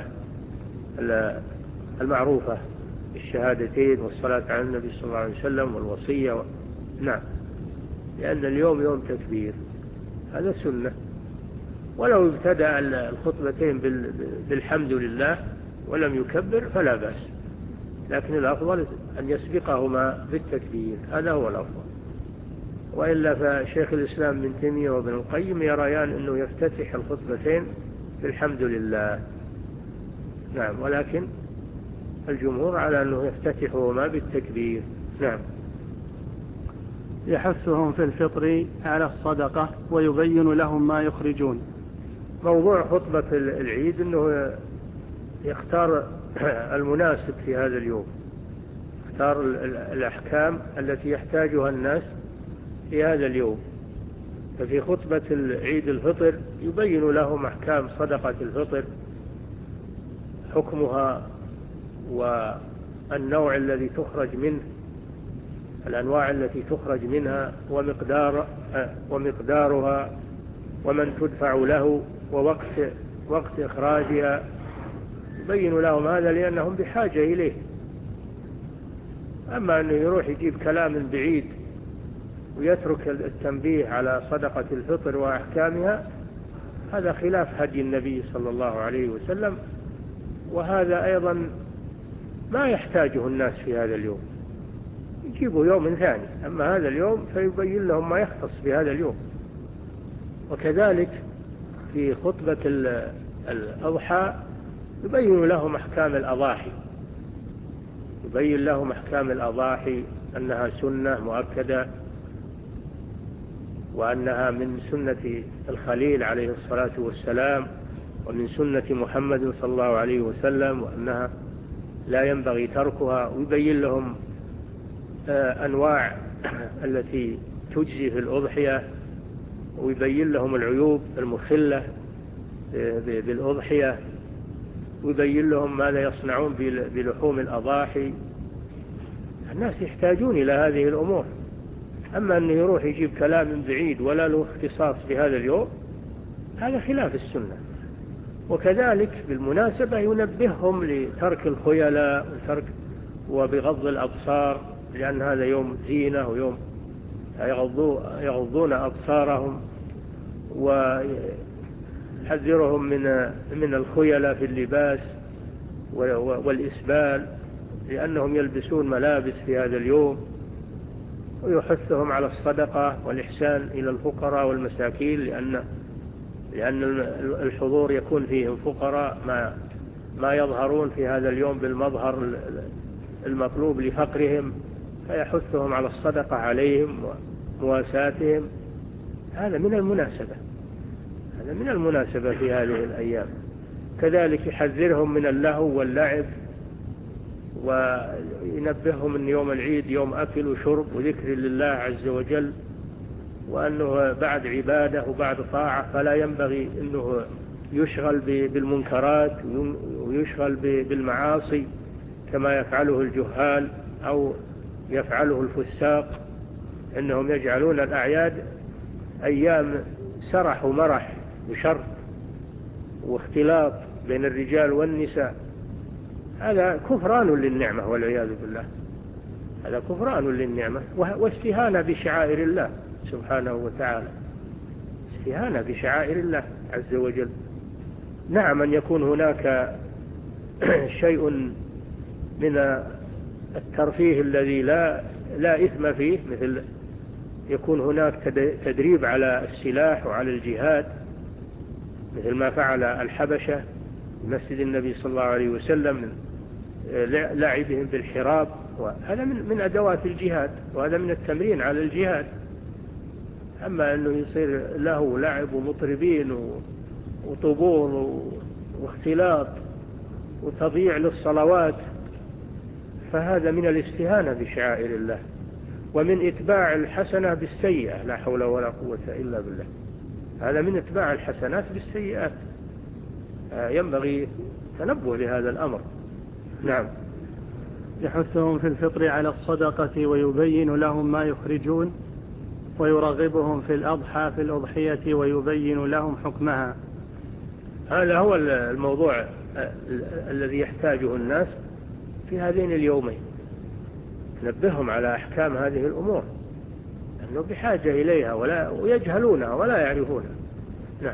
المعروفة بالشهادتين والصلاة على النبي صلى الله عليه وسلم والوصية و... نعم، لأن اليوم يوم تكبير، هذا سنة. ولو ابتدأ الخطبتين بالحمد لله ولم يكبر فلا بأس، لكن الأفضل أن يسبقهما بالتكبير، هذا هو الأفضل. وإلا فشيخ الإسلام ابن تيمية وابن القيم يريان أنه يفتتح الخطبتين بالحمد لله. نعم، ولكن الجمهور على أنه يفتتحهما بالتكبير. نعم. يحثهم في الفطر على الصدقة ويبين لهم ما يخرجون. موضوع خطبة العيد أنه يختار المناسب في هذا اليوم، يختار الأحكام التي يحتاجها الناس في هذا اليوم. ففي خطبة العيد الفطر يبين لهم أحكام صدقة الفطر، حكمها والنوع الذي تخرج منه، الأنواع التي تخرج منها ومقدار ومقدارها ومن تدفع له ووقت وقت إخراجها، يبين لهم هذا لأنهم بحاجة إليه. أما أنه يروح يجيب كلام بعيد ويترك التنبيه على صدقة الفطر وأحكامها، هذا خلاف هدي النبي صلى الله عليه وسلم، وهذا أيضا ما يحتاجه الناس في هذا اليوم، يجيبوا يوم ثاني، أما هذا اليوم فيبين لهم ما يختص بهذا اليوم. وكذلك في خطبة الأضحى يبين لهم أحكام الأضاحي، يبين لهم أحكام الأضاحي أنها سنة مؤكدة، وأنها من سنة الخليل عليه الصلاة والسلام، ومن سنة محمد صلى الله عليه وسلم، وأنها لا ينبغي تركها. ويبين لهم أنواع التي تجزي في الأضحية، ويبين لهم العيوب المخلة بالأضحية، ويبين لهم ماذا يصنعون بلحوم الأضاحي. الناس يحتاجون إلى هذه الأمور، أما أنه يروح يجيب كلام من بعيد ولا له اختصاص بهذا اليوم، هذا خلاف السنة. وكذلك بالمناسبة ينبههم لترك الخيلاء وترك وبغض الأبصار، لأن هذا يوم زينة ويوم يغضون أبصارهم، ويحذرهم من من الخيلاء في اللباس والإسبال، لأنهم يلبسون ملابس في هذا اليوم. ويحثهم على الصدقة والإحسان إلى الفقراء والمساكين، لأن لأن الحضور يكون فيهم فقراء ما ما يظهرون في هذا اليوم بالمظهر المطلوب لفقرهم، فيحثهم على الصدقة عليهم ومواساتهم. هذا من المناسبة، هذا من المناسبة في هذه الأيام. كذلك يحذرهم من اللهو واللعب، وينبههم أن يوم العيد يوم أكل وشرب وذكر لله عز وجل، وأنه بعد عبادة وبعد طاعة، فلا ينبغي أنه يشغل بالمنكرات ويشغل بالمعاصي كما يفعله الجهال أو يفعله الفساق، أنهم يجعلون الأعياد أيام سرح ومرح وشر واختلاط بين الرجال والنساء. هذا كفران للنعمة والعياذ بالله، هذا كفران للنعمة واستهانة بشعائر الله سبحانه وتعالى، استهانة بشعائر الله عز وجل. نعم أن يكون هناك شيء من الترفيه الذي لا لا إثم فيه، مثل يكون هناك تدريب على السلاح وعلى الجهاد، مثل ما فعل الحبشة في مسجد النبي صلى الله عليه وسلم من لعبهم بالحراب، وهذا من من أدوات الجهاد، وهذا من التمرين على الجهاد. أما أنه يصير له لعب ومطربين وطبول واختلاط وتضييع للصلوات، فهذا من الاستهانة بشعائر الله، ومن إتباع الحسنة بالسيئة، لا حول ولا قوة إلا بالله. هذا من إتباع الحسنات بالسيئات، ينبغي تنبه لهذا الأمر. نعم. يحثهم في الفطر على الصدقة ويبين لهم ما يخرجون، ويرغبهم في الأضحى في الأضحية ويبين لهم حكمها. هذا هو الموضوع الذي يحتاجه الناس في هذين اليومين، نبههم على أحكام هذه الأمور، أنه بحاجة إليها ولا ويجهلونها ولا يعرفونها. نعم.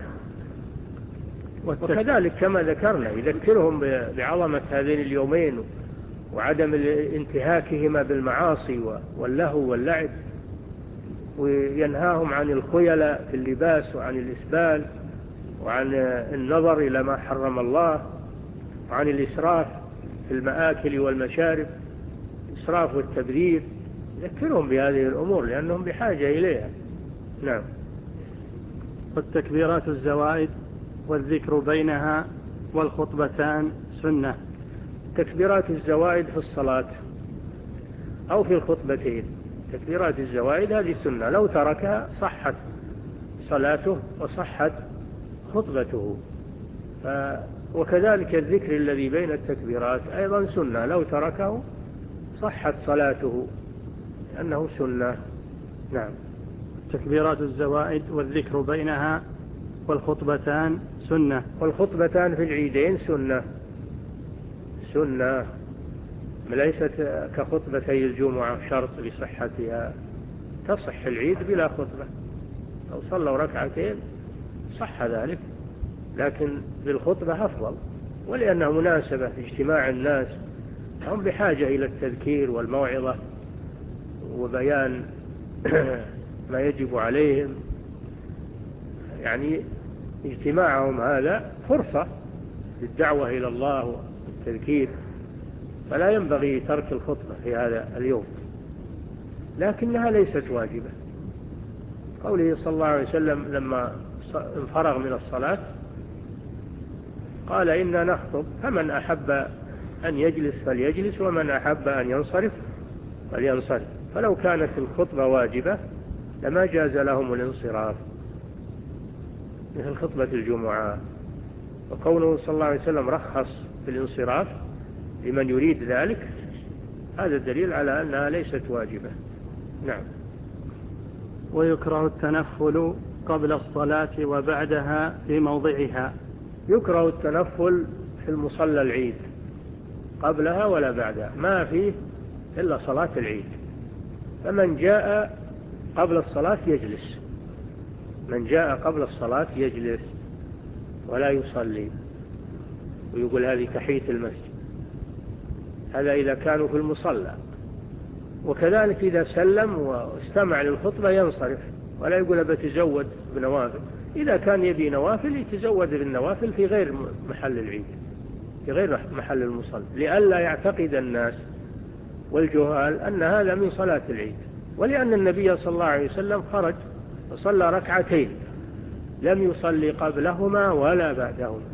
وكذلك كما ذكرنا يذكرهم بعظمة هذين اليومين وعدم انتهاكهما بالمعاصي واللهو واللعب، وينهاهم عن الخيلاء في اللباس وعن الإسبال وعن النظر إلى ما حرم الله وعن الإسراف في المآكل والمشارب، الإسراف والتبذير. يذكرهم بهذه الأمور لأنهم بحاجة إليها. نعم. والتكبيرات الزوائد والذكر بينها والخطبتان سنة. تكبيرات الزوائد في الصلاة أو في الخطبتين، تكبيرات الزوائد هذه سنة، لو تركها صحت صلاته وصحت خطبته. ف... وكذلك الذكر الذي بين التكبيرات أيضا سنة، لو تركه صحت صلاته لأنه سنة. نعم. تكبيرات الزوائد والذكر بينها والخطبتان سنة. والخطبتان في العيدين سنة، سنة ليست كخطبتي الجمعة شرط لصحتها، تصح العيد بلا خطبة، لو صلوا ركعتين صح ذلك، لكن بالخطبة أفضل، ولأنها مناسبة اجتماع الناس هم بحاجة إلى التذكير والموعظة وبيان ما يجب عليهم. يعني اجتماعهم هذا فرصة للدعوة إلى الله والتذكير، فلا ينبغي ترك الخطبة في هذا اليوم، لكنها ليست واجبة. قوله صلى الله عليه وسلم لما انفرغ من الصلاة قال إنا نخطب، فمن أحب أن يجلس فليجلس ومن أحب أن ينصرف فلينصرف. فلو كانت الخطبة واجبة لما جاز لهم الانصراف مثل خطبة الجمعة. وقوله صلى الله عليه وسلم رخص في الانصراف لمن يريد ذلك، هذا الدليل على أنها ليست واجبة. نعم. ويكره التنفل قبل الصلاة وبعدها في موضعها. يكره التنفل في المصلى العيد قبلها ولا بعدها، ما فيه إلا صلاة العيد. فمن جاء قبل الصلاة يجلس، من جاء قبل الصلاة يجلس ولا يصلي، ويقول هذه تحية المسجد. هذا إذا كانوا في المصلى. وكذلك إذا سلم واستمع للخطبة ينصرف ولا يقول بتزود بنوافل. إذا كان يبي نوافل يتزود بالنوافل في غير محل العيد، في غير محل المصلى، لئلا يعتقد الناس والجهال أن هذا من صلاة العيد. ولأن النبي صلى الله عليه وسلم خرج وصلى ركعتين لم يصلي قبلهما ولا بعدهما،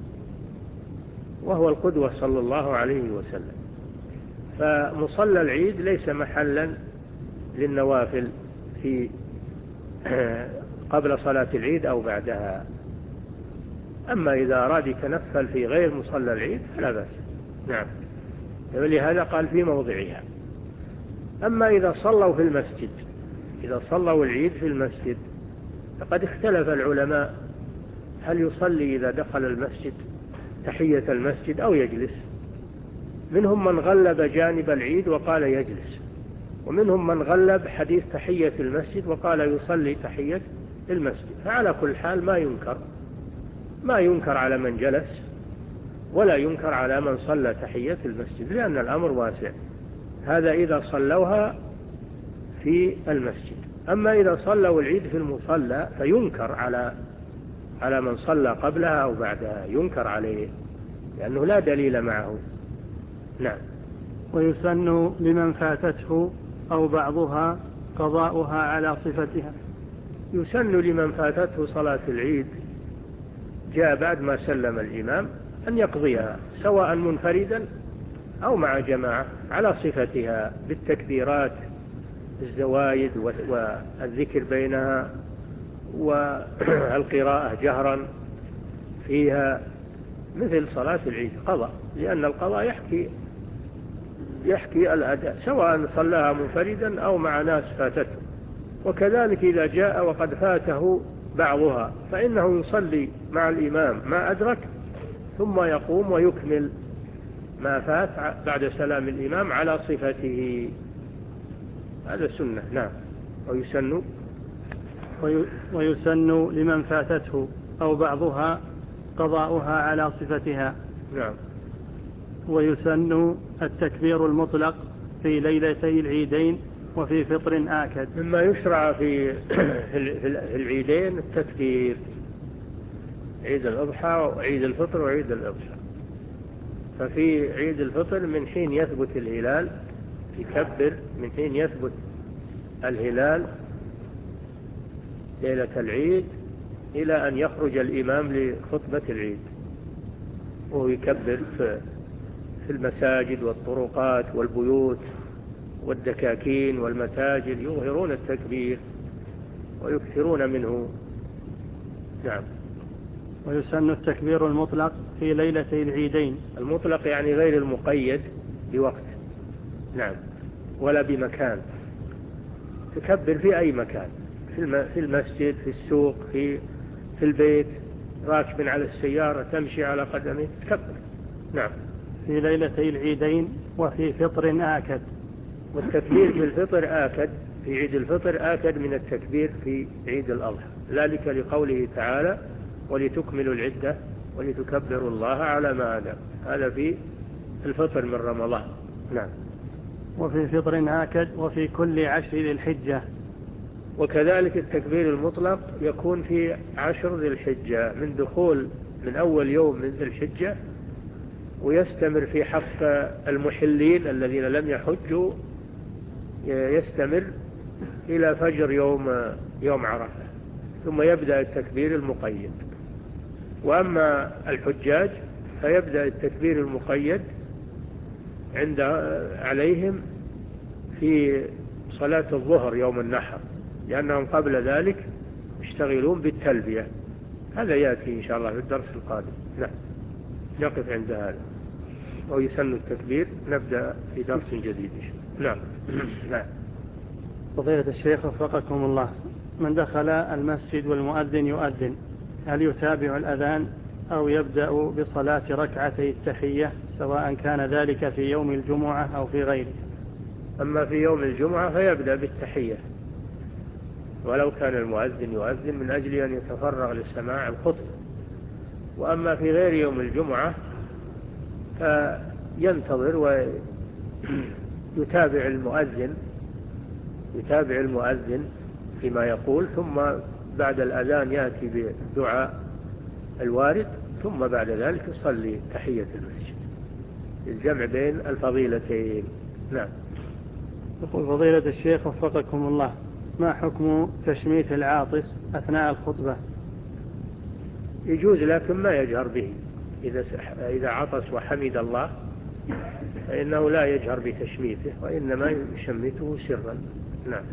وهو القدوة صلى الله عليه وسلم. فمصلى العيد ليس محلا للنوافل في قبل صلاة العيد أو بعدها. أما إذا أراد يتنفل في غير مصلى العيد فلا بأس. نعم. ولهذا قال في موضعها. أما إذا صلوا في المسجد، إذا صلوا العيد في المسجد فقد اختلف العلماء هل يصلي إذا دخل المسجد تحية المسجد أو يجلس. منهم من غلب جانب العيد وقال يجلس، ومنهم من غلب حديث تحية المسجد وقال يصلي تحية المسجد. فعلى كل حال ما ينكر ما ينكر على من جلس ولا ينكر على من صلى تحية المسجد، لأن الأمر واسع. هذا إذا صلوها في المسجد. أما إذا صلوا العيد في المصلى فينكر على على من صلى قبلها أو بعدها، ينكر عليه لأنه لا دليل معه. نعم. ويسن لمن فاتته أو بعضها قضاؤها على صفتها. يسن لمن فاتته صلاة العيد جاء بعد ما سلم الإمام أن يقضيها سواء منفردا أو مع جماعة على صفتها بالتكبيرات الزوايد والذكر بينها والقراءة جهرا فيها مثل صلاة العيد قضاء، لأن القضاء يحكي يحكي الأداء سواء صلاها منفردا أو مع ناس فاتته. وكذلك إذا جاء وقد فاته بعضها فإنه يصلي مع الإمام ما أدرك ثم يقوم ويكمل ما فات بعد سلام الإمام على صفته. هذا سنة. نعم. ويسن ويسن لمن فاتته أو بعضها قضاؤها على صفتها. نعم. ويسن التكبير المطلق في ليلتي العيدين وفي فطر آكد. مما يشرع في في العيدين التكبير، عيد الأضحى وعيد الفطر وعيد الأضحى. ففي عيد الفطر من حين يثبت الهلال يكبر، من حين يثبت الهلال ليلة العيد إلى أن يخرج الإمام لخطبة العيد، وهو يكبر في المساجد والطرقات والبيوت والدكاكين والمتاجر، يظهرون التكبير ويكثرون منه. نعم. ويسن التكبير المطلق في ليلتي العيدين. المطلق يعني غير المقيد بوقت. نعم. ولا بمكان، تكبر في أي مكان، في المسجد، في السوق، في في البيت، راكب على السيارة، تمشي على قدمه، تكبر. نعم. في ليلتي العيدين وفي فطر آكد. والتكبير في الفطر آكد، في عيد الفطر آكد من التكبير في عيد الأضحى، ذلك لقوله تعالى ولتكملوا العدة ولتكبروا الله على ما هداكم. هذا في الفطر من رمضان. نعم. وفي فطر آكد وفي كل عشر ذي الحجة. وكذلك التكبير المطلق يكون في عشر ذي الحجة من دخول من أول يوم من ذي الحجة، ويستمر في حق المحلين الذين لم يحجوا، يستمر إلى فجر يوم يوم عرفة، ثم يبدأ التكبير المقيد. وأما الحجاج فيبدأ التكبير المقيد عند عليهم في صلاة الظهر يوم النحر، لأنهم قبل ذلك يشتغلون بالتلبية. هذا يأتي إن شاء الله في الدرس القادم. نعم، نقف عند هذا، ويسن التكبير نبدأ في درس جديد. نعم. نعم. فضيلة الشيخ وفقكم الله، من دخل المسجد والمؤذن يؤذن، هل يتابع الأذان أو يبدأ بصلاة ركعتي التحية، سواء كان ذلك في يوم الجمعة أو في غيره؟ أما في يوم الجمعة فيبدأ بالتحية، ولو كان المؤذن يؤذن من أجل أن يتفرغ لسماع الخطبة. وأما في غير يوم الجمعة فينتظر ويتابع المؤذن يتابع المؤذن فيما يقول، ثم بعد الأذان يأتي بالدعاء الوارد، ثم بعد ذلك يصلي تحية المسجد، الجمع بين الفضيلتين. نعم. يقول فضيلة الشيخ وفقكم الله، ما حكم تشميت العاطس أثناء الخطبة؟ يجوز، لكن ما يجهر به. إذا إذا عطس وحمد الله فإنه لا يجهر بتشميته، وإنما يشمته سرا. نعم،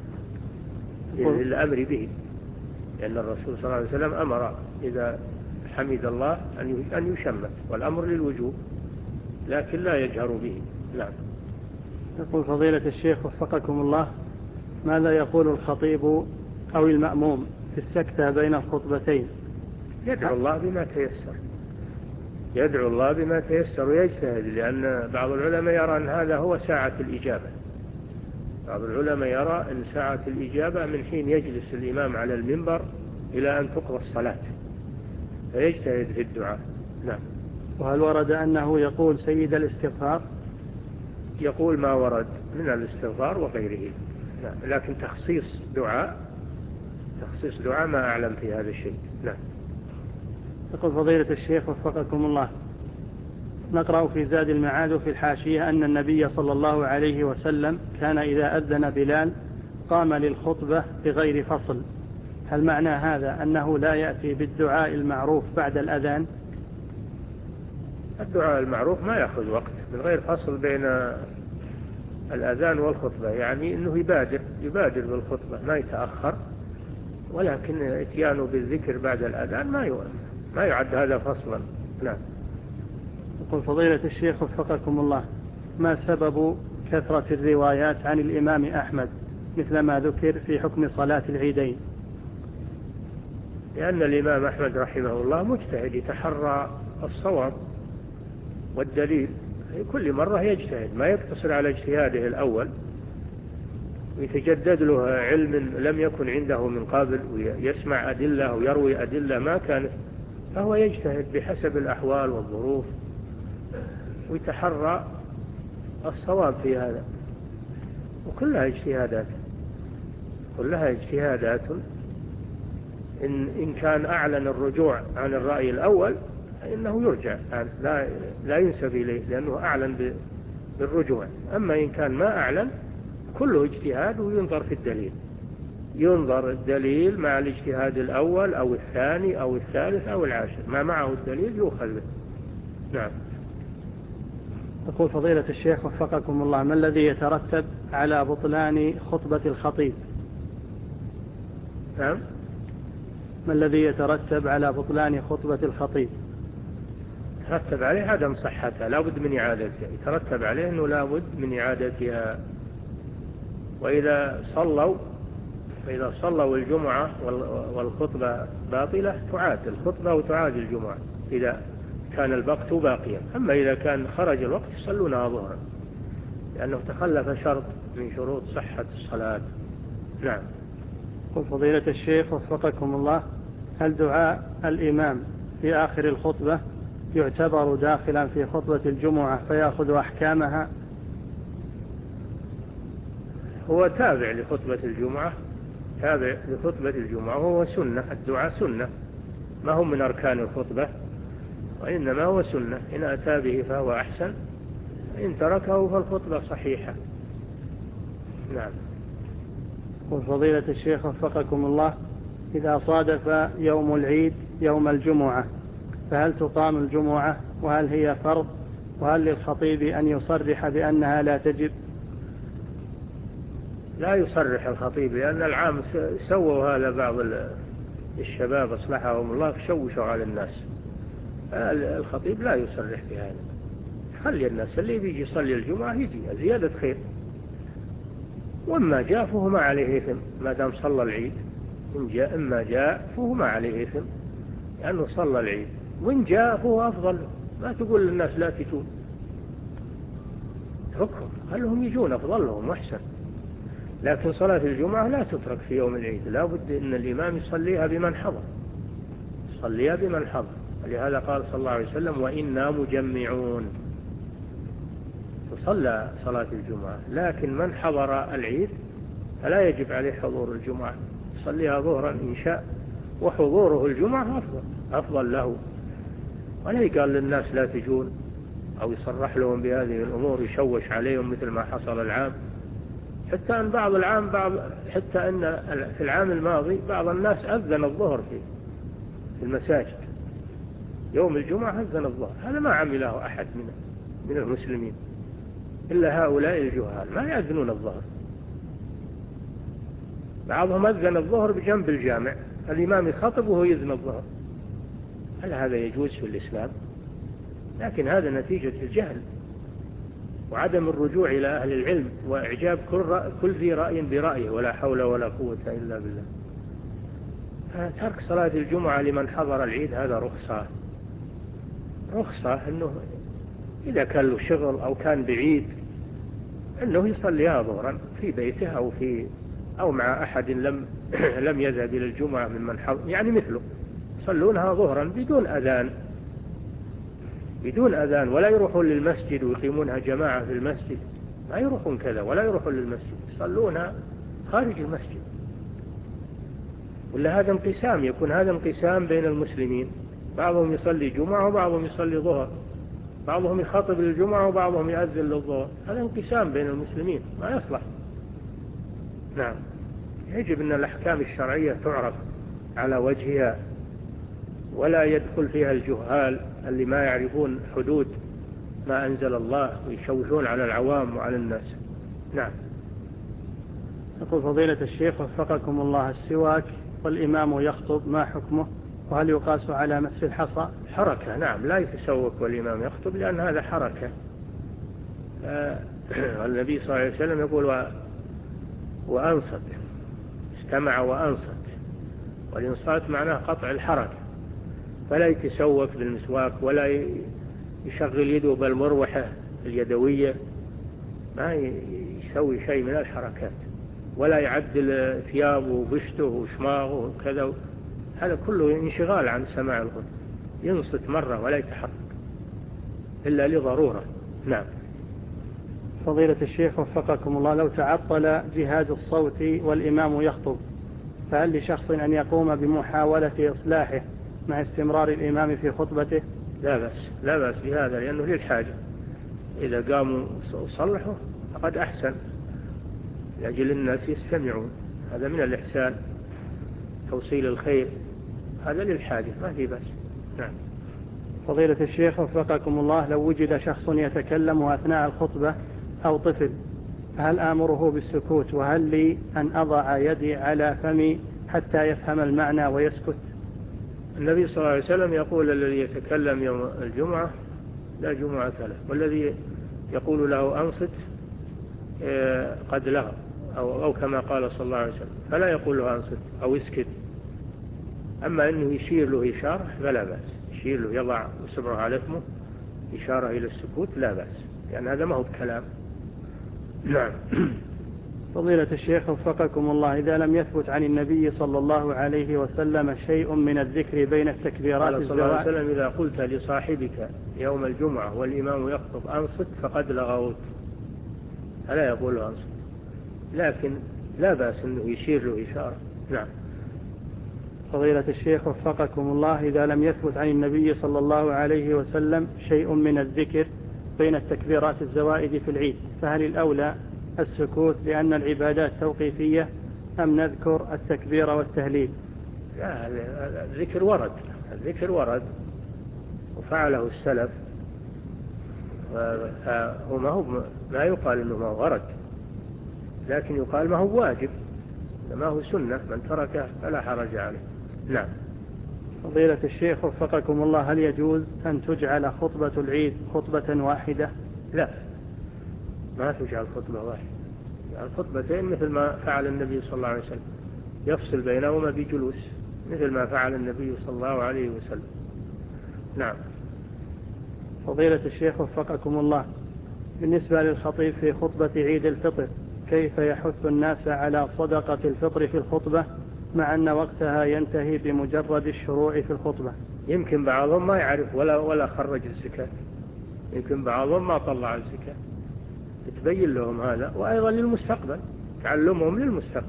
للأمر به، لأن الرسول صلى الله عليه وسلم أمر إذا حمد الله أن يشمت، والأمر للوجوب، لكن لا يجهر به. نعم. يقول فضيلة الشيخ وفقكم الله، ماذا يقول الخطيب أو المأموم في السكتة بين الخطبتين؟ يدعو الله بما تيسر يدعو الله بما تيسر ويجتهد، لأن بعض العلماء يرى أن هذا هو ساعة الإجابة. بعض العلماء يرى أن ساعة الإجابة من حين يجلس الإمام على المنبر إلى أن تقضى الصلاة، فيجتهد في الدعاء. نعم. وهل ورد أنه يقول سيد الاستغفار؟ يقول ما ورد من الاستغفار وغيره. نعم. لكن تخصيص دعاء تخصيص دعاء ما أعلم في هذا الشيء. نعم. يقول فضيلة الشيخ وفقكم الله، نقرأ في زاد المعاد وفي الحاشية أن النبي صلى الله عليه وسلم كان إذا أذن بلال قام للخطبة بغير فصل، هل معنى هذا أنه لا يأتي بالدعاء المعروف بعد الأذان؟ الدعاء المعروف ما يأخذ وقت، من غير فصل بين الأذان والخطبة، يعني أنه يبادر يبادر بالخطبة، ما يتأخر، ولكن اتيانه بالذكر بعد الأذان ما ما يعد هذا فصلا. نعم. يقول فضيلة الشيخ وفقكم الله، ما سبب كثرة الروايات عن الإمام أحمد مثل ما ذكر في حكم صلاة العيدين؟ لأن الإمام أحمد رحمه الله مجتهد، يتحرى الصواب والدليل في كل مرة، يجتهد، ما يقتصر على اجتهاده الأول، ويتجدد له علم لم يكن عنده من قبل، ويسمع أدلة ويروي أدلة ما كانت، فهو يجتهد بحسب الأحوال والظروف ويتحرى الصواب في هذا، وكلها اجتهادات كلها اجتهادات إن, إن كان أعلن الرجوع عن الرأي الأول فإنه يرجع عنه، لا, لا ينسب إليه لأنه أعلن بالرجوع. أما إن كان ما أعلن كله اجتهاد، وينظر في الدليل، ينظر الدليل مع الاجتهاد الأول أو الثاني أو الثالث أو العاشر، ما معه الدليل يؤخذ به. نعم. يقول فضيلة الشيخ وفقكم الله، ما الذي يترتب على بطلان خطبة الخطيب؟ نعم. ما الذي يترتب على بطلان خطبة الخطيب؟ يترتب عليه عدم صحتها، لا بد من إعادتها، يترتب عليه أنه لا بد من إعادتها. وإذا صلوا فإذا صلوا الجمعة والخطبة باطلة تعاد الخطبة وتعاد الجمعة إذا كان الوقت باقيا. أما إذا كان خرج الوقت يصلونها ظهرا، لأنه تخلف شرط من شروط صحة الصلاة. نعم. قل فضيلة الشيخ وفقكم الله، هل دعاء الإمام في آخر الخطبة يعتبر داخلا في خطبة الجمعة فيأخذ أحكامها؟ هو تابع لخطبة الجمعة، تابع لخطبة الجمعة، وهو سنة، الدعاء سنة ما هو من أركان الخطبة، وإنما هو سنة، إن أتى به فهو أحسن، إن تركه فالخطبة صحيحة. نعم. وفضيلة الشيخ وفقكم الله، إذا صادف يوم العيد يوم الجمعة فهل تقام الجمعة، وهل هي فرض، وهل للخطيب أن يصرح بأنها لا تجب؟ لا يصرح الخطيب، لأن العام سووا هذا بعض الشباب أصلحهم الله شوشوا على الناس. الخطيب لا يصرح بهذا، خلي الناس اللي بيجي يصلي الجمعة يجي زيادة خير، وما جاء فهو ما عليه إثم ما دام صلى العيد. إن جاء إما جاء فهو ما عليه إثم لأنه صلى العيد، وإن جاء فهو أفضل. ما تقول للناس لا تجون، اتركهم خلهم يجون، أفضل لهم وأحسن. لكن صلاة الجمعة لا تترك في يوم العيد، لا بد أن الإمام يصليها بمن حضر، يصليها بمن حضر. لهذا قال صلى الله عليه وسلم: وإنا مجمعون. تصلى صلاة الجمعة، لكن من حضر العيد فلا يجب عليه حضور الجمعة، يصليها ظهرا إن شاء، وحضوره الجمعة أفضل أفضل له. ولا يقال للناس لا تجون أو يصرح لهم بهذه الأمور، يشوش عليهم مثل ما حصل العام. حتى أن بعض العام بعض حتى أن في العام الماضي بعض الناس أذن الظهر في في المساجد يوم الجمعة، أذن الظهر. هذا ما عمله أحد من من المسلمين إلا هؤلاء الجهال، ما يأذنون الظهر. بعضهم أذن الظهر بجنب الجامع، الإمام يخطب وهو يذن الظهر. هل هذا يجوز في الإسلام؟ لكن هذا نتيجة الجهل وعدم الرجوع إلى أهل العلم وإعجاب كل, رأي كل ذي رأي برأيه، ولا حول ولا قوة إلا بالله. فترك صلاة الجمعة لمن حضر العيد هذا رخصة رخصة أنه إذا كان له شغل أو كان بعيد أنه يصليها ظهرا في بيته أو في أو مع أحد لم لم يذهب إلى الجمعة ممن حضر، يعني مثله يصلونها ظهرا بدون أذان بدون أذان ولا يروحون للمسجد ويقيمونها جماعة في المسجد، ما يروحون كذا ولا يروحون للمسجد، يصلونها خارج المسجد. ولا هذا انقسام، يكون هذا انقسام بين المسلمين، بعضهم يصلي جمعة وبعضهم يصلي ظهر، بعضهم يخاطب للجمعة وبعضهم يأذن للظهر. هذا انقسام بين المسلمين ما يصلح. نعم. يجب أن الأحكام الشرعية تعرف على وجهها، ولا يدخل فيها الجهال اللي ما يعرفون حدود ما أنزل الله ويشوشون على العوام وعلى الناس. نعم. يقول فضيلة الشيخ وفقكم الله، السواك والإمام يخطب ما حكمه، وهل يقاس على مس الحصى؟ حركة. نعم، لا يتسوك والإمام يخطب لأن هذا حركة. النبي صلى الله عليه وسلم يقول: وأنصت، استمع وأنصت، والإنصات معناه قطع الحركة، فلا يتسوك بالمسواك ولا يشغل يده بالمروحة اليدوية، ما يسوي شيء من الحركات، ولا يعدل ثيابه وبشته وشماغه وكذا. هذا كله انشغال عن سماع الخطبة. ينصت مرة ولا يتحرك إلا لضرورة. نعم. فضيلة الشيخ وفقكم الله، لو تعطل جهاز الصوت والإمام يخطب فهل لشخص أن يقوم بمحاولة إصلاحه مع استمرار الإمام في خطبته؟ لا بأس لا بأس بهذا، لأنه للحاجة، إذا قاموا صلحوا فقد أحسن لأجل الناس يستمعون، هذا من الإحسان، توصيل الخير، هذا للحاجة ما في بأس. نعم. فضيلة الشيخ وفقكم الله، لو وجد شخص يتكلم أثناء الخطبة أو طفل هل آمره بالسكوت، وهل لي أن أضع يدي على فمي حتى يفهم المعنى ويسكت؟ النبي صلى الله عليه وسلم يقول: الذي يتكلم يوم الجمعة لا جمعة له، والذي يقول له أنصت قد له، أو, أو كما قال صلى الله عليه وسلم، فلا يقول له أنصت أو اسكت. أما أنه يشير له إشارة فلا بأس، يشير له يضع إصبعه على فمه إشارة إلى السكوت لا بأس، لأن هذا ما هو بكلام. نعم. فضيلة الشيخ وفقكم الله، إذا لم يثبت عن النبي صلى الله عليه وسلم شيء من الذكر بين التكبيرات قال صلى الله عليه الزوائد، وسلم: إذا قلت لصاحبك يوم الجمعة والإمام يخطب أنصت فقد لغوت. ألا يقول أنصت، لكن لا بأس أنه يشير له إشارة. نعم. فضيلة الشيخ وفقكم الله، إذا لم يثبت عن النبي صلى الله عليه وسلم شيء من الذكر بين التكبيرات الزوائد في العيد، فهل الأولى السكوت لأن العبادات توقيفية، أم نذكر التكبير والتهليل؟ لا، الذكر ورد، الذكر ورد وفعله السلف، فهو ما هو ما يقال إنه ما ورد، لكن يقال ما هو واجب، ما هو سنة، من تركه فلا حرج عليه. نعم. فضيلة الشيخ وفقكم الله، هل يجوز أن تجعل خطبة العيد خطبة واحدة؟ لا، ما تجعل خطبة واحدة، يعني خطبتين مثل ما فعل النبي صلى الله عليه وسلم، يفصل بينهما بجلوس مثل ما فعل النبي صلى الله عليه وسلم. نعم. فضيلة الشيخ وفقكم الله، بالنسبة للخطيب في خطبة عيد الفطر، كيف يحث الناس على صدقة الفطر في الخطبة مع أن وقتها ينتهي بمجرد الشروع في الخطبة؟ يمكن بعضهم ما يعرف ولا ولا خرج الزكاة، يمكن بعضهم ما طلع الزكاة، تبين لهم هذا، وأيضا للمستقبل، تعلمهم للمستقبل،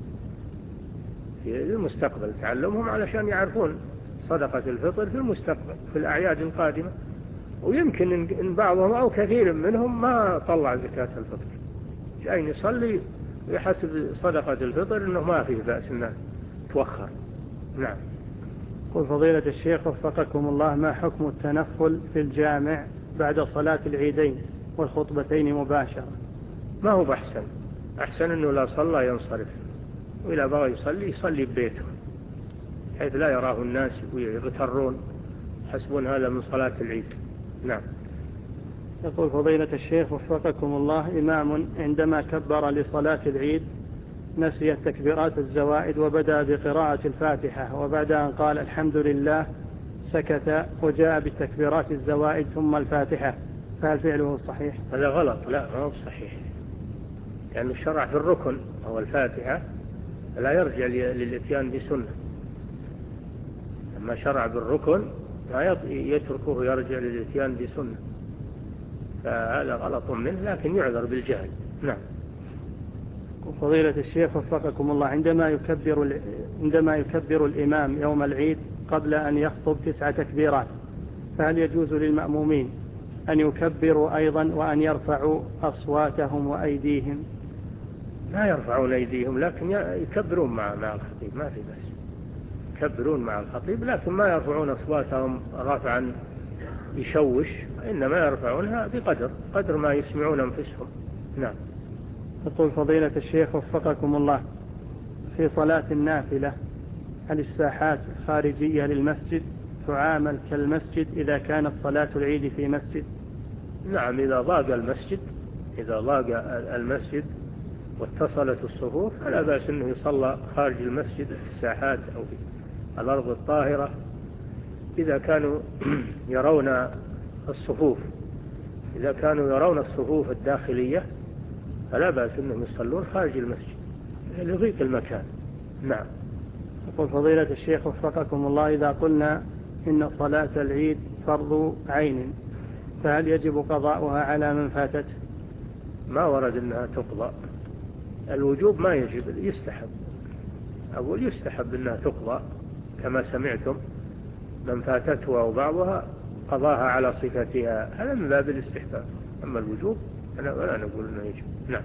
للمستقبل تعلمهم علشان يعرفون صدقة الفطر في المستقبل في الأعياد القادمة. ويمكن إن بعضهم أو كثير منهم ما طلع زكاة الفطر، جاي يصلي ويحسب صدقة الفطر إنه ما فيه بأس إنه توخر. نعم. قل فضيلة الشيخ وفقكم الله، ما حكم التنفل في الجامع بعد صلاة العيدين والخطبتين مباشرة؟ ما هو بأحسن، أحسن إنه لا صلى ينصرف، وإذا بغى يصلي يصلي ببيته حيث لا يراه الناس ويغترون يحسبون هذا من صلاة العيد. نعم. يقول فضيلة الشيخ وفقكم الله، إمام عندما كبر لصلاة العيد نسي التكبيرات الزوائد وبدأ بقراءة الفاتحة، وبعد أن قال الحمد لله سكت وجاء بالتكبيرات الزوائد ثم الفاتحة، فهل فعله صحيح؟ هذا غلط، لا ما هو صحيح، لأنه يعني الشرع في الركن هو الفاتحة، لا يرجع للإتيان بسنة. لما شرع بالركن لا يتركه يرجع للإتيان بسنة، فهذا غلط منه، لكن يعذر بالجهل. نعم. فضيلة الشيخ وفقكم الله، عندما يكبر عندما يكبر الإمام يوم العيد قبل أن يخطب تسع تكبيرات، فهل يجوز للمأمومين أن يكبروا أيضا وأن يرفعوا أصواتهم وأيديهم؟ لا يرفعون أيديهم، لكن يكبرون مع مع الخطيب، ما في بأس، يكبرون مع الخطيب، لكن ما يرفعون أصواتهم رفعا يشوش، إنما يرفعونها بقدر قدر ما يسمعون أنفسهم. نعم. يقول فضيلة الشيخ وفقكم الله، في صلاة النافلة هل الساحات الخارجية للمسجد تعامل كالمسجد إذا كانت صلاة العيد في مسجد؟ نعم، إذا ضاق المسجد إذا ضاق المسجد واتصلت الصفوف فلا بأس أنه يصلى خارج المسجد في الساحات أو في الأرض الطاهرة، إذا كانوا يرون الصفوف إذا كانوا يرون الصفوف الداخلية فلا بأس أنهم يصلون خارج المسجد لضيق المكان. نعم. يقول فضيلة الشيخ وفقكم الله، إذا قلنا إن صلاة العيد فرض عين، فهل يجب قضاؤها على من فاتته؟ ما ورد أنها تقضى، الوجوب ما يجب، يستحب، أقول يستحب أنها تقضى كما سمعتم، من فاتته أو بعضها قضاها على صفتها، هذا من باب الاستحباب، أما الوجوب أنا ولا نقول أنه يجب. نعم،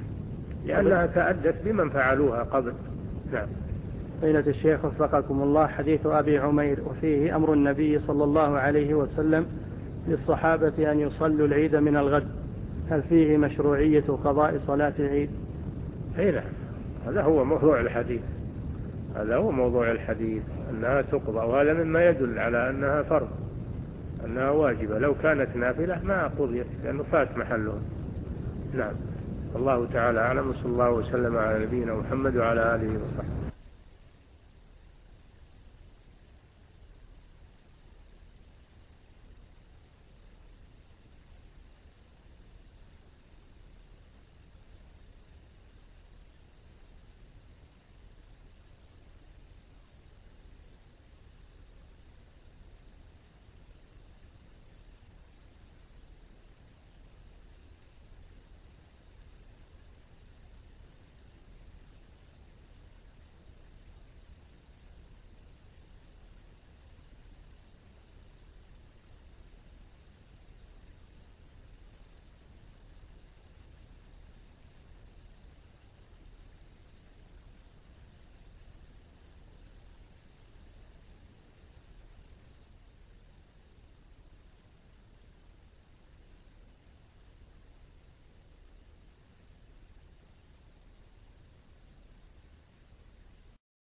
لأنها تأدت بمن فعلوها قبل. نعم. فضيلة الشيخ وفقكم الله، حديث أبي عمير وفيه أمر النبي صلى الله عليه وسلم للصحابة أن يصلوا العيد من الغد، هل فيه مشروعية قضاء صلاة العيد؟ أي نعم، هذا هو موضوع الحديث، هذا هو موضوع الحديث أنها تقضى، وهذا مما يدل على أنها فرض، أنها واجبة، لو كانت نافلة ما قضيت لأنه فات محلها. نعم. الله تعالى أعلم، صلى الله وسلم على نبينا محمد وعلى آله وصحبه.